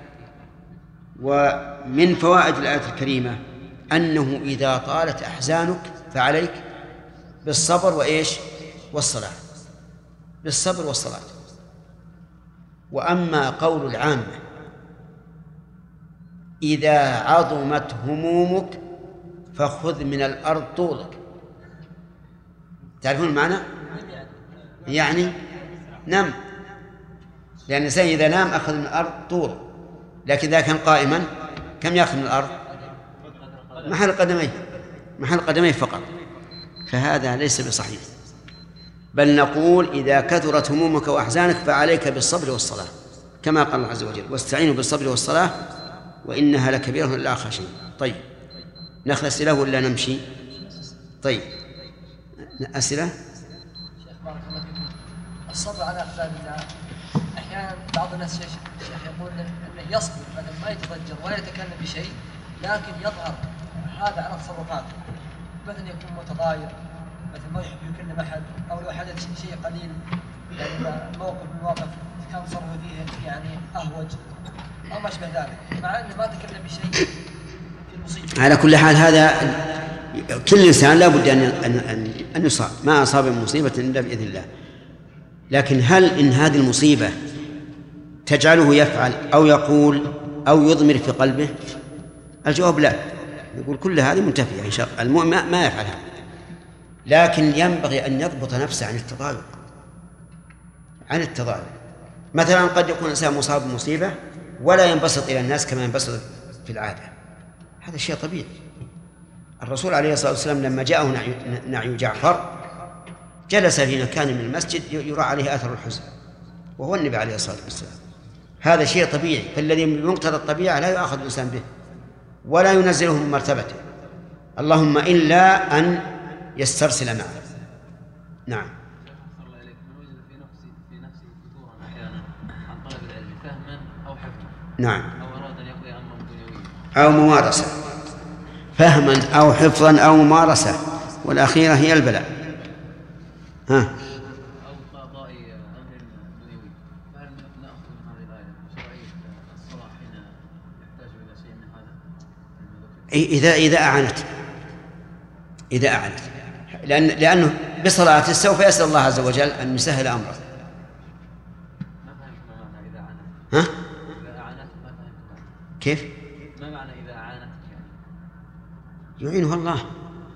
ومن فوائد الآية الكريمة أنه إذا طالت أحزانك فعليك بالصبر وإيش؟ والصلاة، بالصبر والصلاة. وأما قول العامة: إذا عظمت همومك فخذ من الأرض طولك، تعرفون المعنى؟ يعني نم، لأن الإنسان إذا نام أخذ من الأرض طوله، لكن إذا كان قائما كم يأخذ من الأرض؟ محل قدميه فقط. فهذا ليس بصحيح، بل نقول: إذا كثرت همومك وأحزانك فعليك بالصبر والصلاة، كما قال الله عز وجل: واستعينوا بالصبر والصلاة وإنها لكبيرة إلا خاشعين. طيب، نأخذ أسئلة ولا نمشي؟ طيب، أسئلة. شيخ بارك الله فيكم، الصبر على أقدار الله أحيانا بعض الناس شيخ يقول أنه يصبر بدل ما يتضجر ولا يتكلم بشيء، لكن يظهر هذا على تصرفاته، مثلا يكون متضايق، مثل ما يحب يكلم أحد، أو لو حدث شيء قليل يعني موقف من المواقف كان صرفه فيه يعني أهوج أو ما أشبه ذلك، مع أنه ما تكلم بشيء في المصيبة. على كل حال هذا كل إنسان لا بد أن يصاب، ما أصاب من مصيبة إلا بإذن الله. لكن هل إن هذه المصيبة تجعله يفعل أو يقول أو يضمر في قلبه؟ الجواب لا، يقول كل هذه منتفية إن شاء الله، المؤمن ما يفعل هذا. لكن ينبغي أن يضبط نفسه عن التضايق. مثلا قد يكون الإنسان مصاب بمصيبة ولا ينبسط إلى الناس كما ينبسط في العادة، هذا شيء طبيعي. الرسول عليه الصلاة والسلام لما جاءه نعي جعفر جلس في مكان من المسجد يرى عليه أثر الحزن، وهو النبي عليه الصلاة والسلام. هذا شيء طبيعي، فالذي من مقتضى الطبيعة لا يؤاخذ الإنسان به ولا ينزله من مرتبته، اللهم إلا أن يسترسل معه. نعم. الله إليك، من وجد في نفسه فتورا أحيانا عن طلب العلم فهما أو حفظا، نعم، أو أراد أن يقضي أمرا دنيويا أو ممارسة، فهما أو حفظا أو ممارسة، والأخيرة هي البلاء. أو قضاء أمر دنيوي، إذا أعنت لأنه بصلاته سوف يسأل الله عز وجل أن يسهل أمره. ها؟ كيف؟ ما معنى إذا أعانت؟ يعينه الله،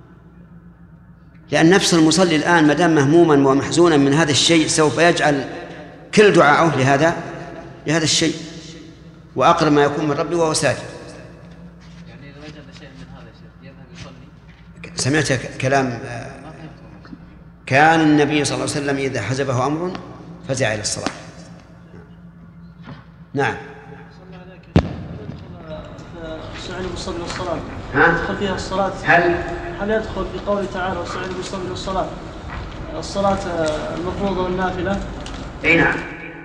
لأن نفس المصلي الآن مدام مهموما ومحزونا من هذا الشيء سوف يجعل كل دعاءه لهذا الشيء، وأقرب ما يكون من ربي وهو ساجد. يعني إذا وجد شيء من هذا الشيء يذهب يصلي. سمعت كلام كان النبي صلى الله عليه وسلم إذا حزبه أمر فزع إلى الصلاة. نعم. استعينوا بالصبر والصلاة. يدخل فيها الصلاة. هل يدخل في قوله تعالى واستعينوا بالصبر والصلاة الصلاة المفروضة والنافلة؟ أي نعم.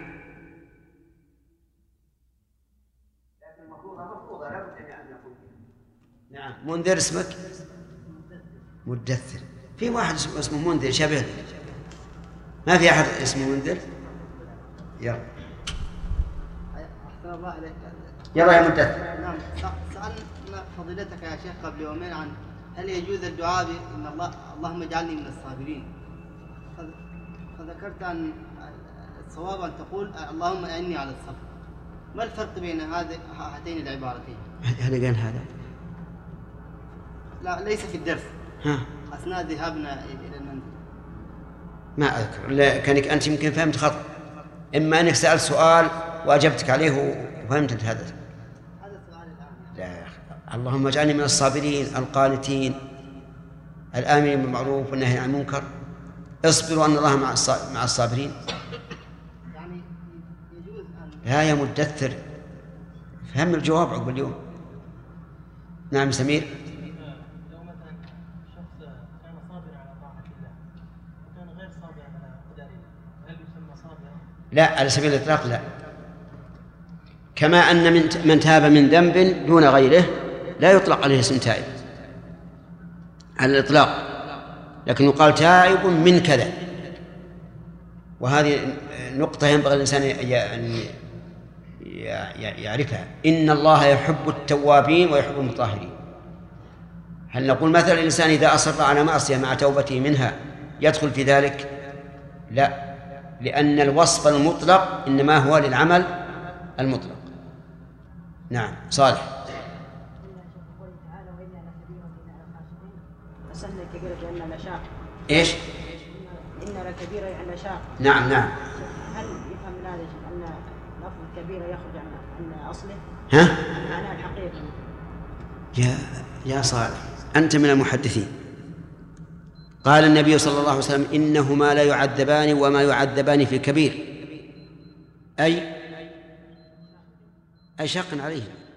نعم. منذر اسمك؟ مدثر. في واحد اسمه منذر شبه، ما في أحد اسمه منذر. يلا أحسن الله عليك. يلا يا مدثر. نعم. سألنا فضيلتك يا شيخ قبل يومين عن هل يجوز الدعاء بأن اللهم اجعلني من الصابرين، فذكرت أن الصواب أن تقول اللهم أعني على الصبر. ما الفرق بين هاتين العبارتين؟ هل قال هذا؟ لا، ليس في الدرس. ها. أثناء ذهابنا إلى المنزل. ما أذكر. لا، كانك أنت يمكن فهمت خطأ، إما أنك سألت سؤال وأجبتك عليه وفهمت أنت هذا السؤال الآن. لا يا أخي. اللهم اجعلني من الصابرين القانتين الآمرين بالمعروف والنهي عن المنكر. اصبروا أن الله مع الصابرين. يعني يجوز أن لا يا مدثر، فهم الجواب عقب اليوم. نعم سمير. لو مثلا شخص كان صابرا على طاعة الله وكان غير صابرا على قدر الله، هل يسمى صابرا؟ لا، على سبيل الإطلاق لا. كما أن من تاب من ذنب دون غيره لا يطلق عليه اسم تائب على الإطلاق، لكن يقال تائب من كذا. وهذه نقطة ينبغي الإنسان أن يعرفها. إن الله يحب التوابين ويحب المطهرين. هل نقول مثلا الإنسان إذا أصر على معصية مع توبته منها يدخل في ذلك؟ لا، لأن الوصف المطلق إنما هو للعمل المطلق. نعم صالح. ايش؟ إن لكبيرة يعني شاق. نعم. هل يفهم من هذا أن لفظ الكبيرة يخرج عن أصله؟ ها؟ معناه الحقيقي. يا صالح، أنت من المحدثين. قال النبي صلى الله عليه وسلم إنهما لا يعذبان وما يعذبان في كبير، أي شق عليهم.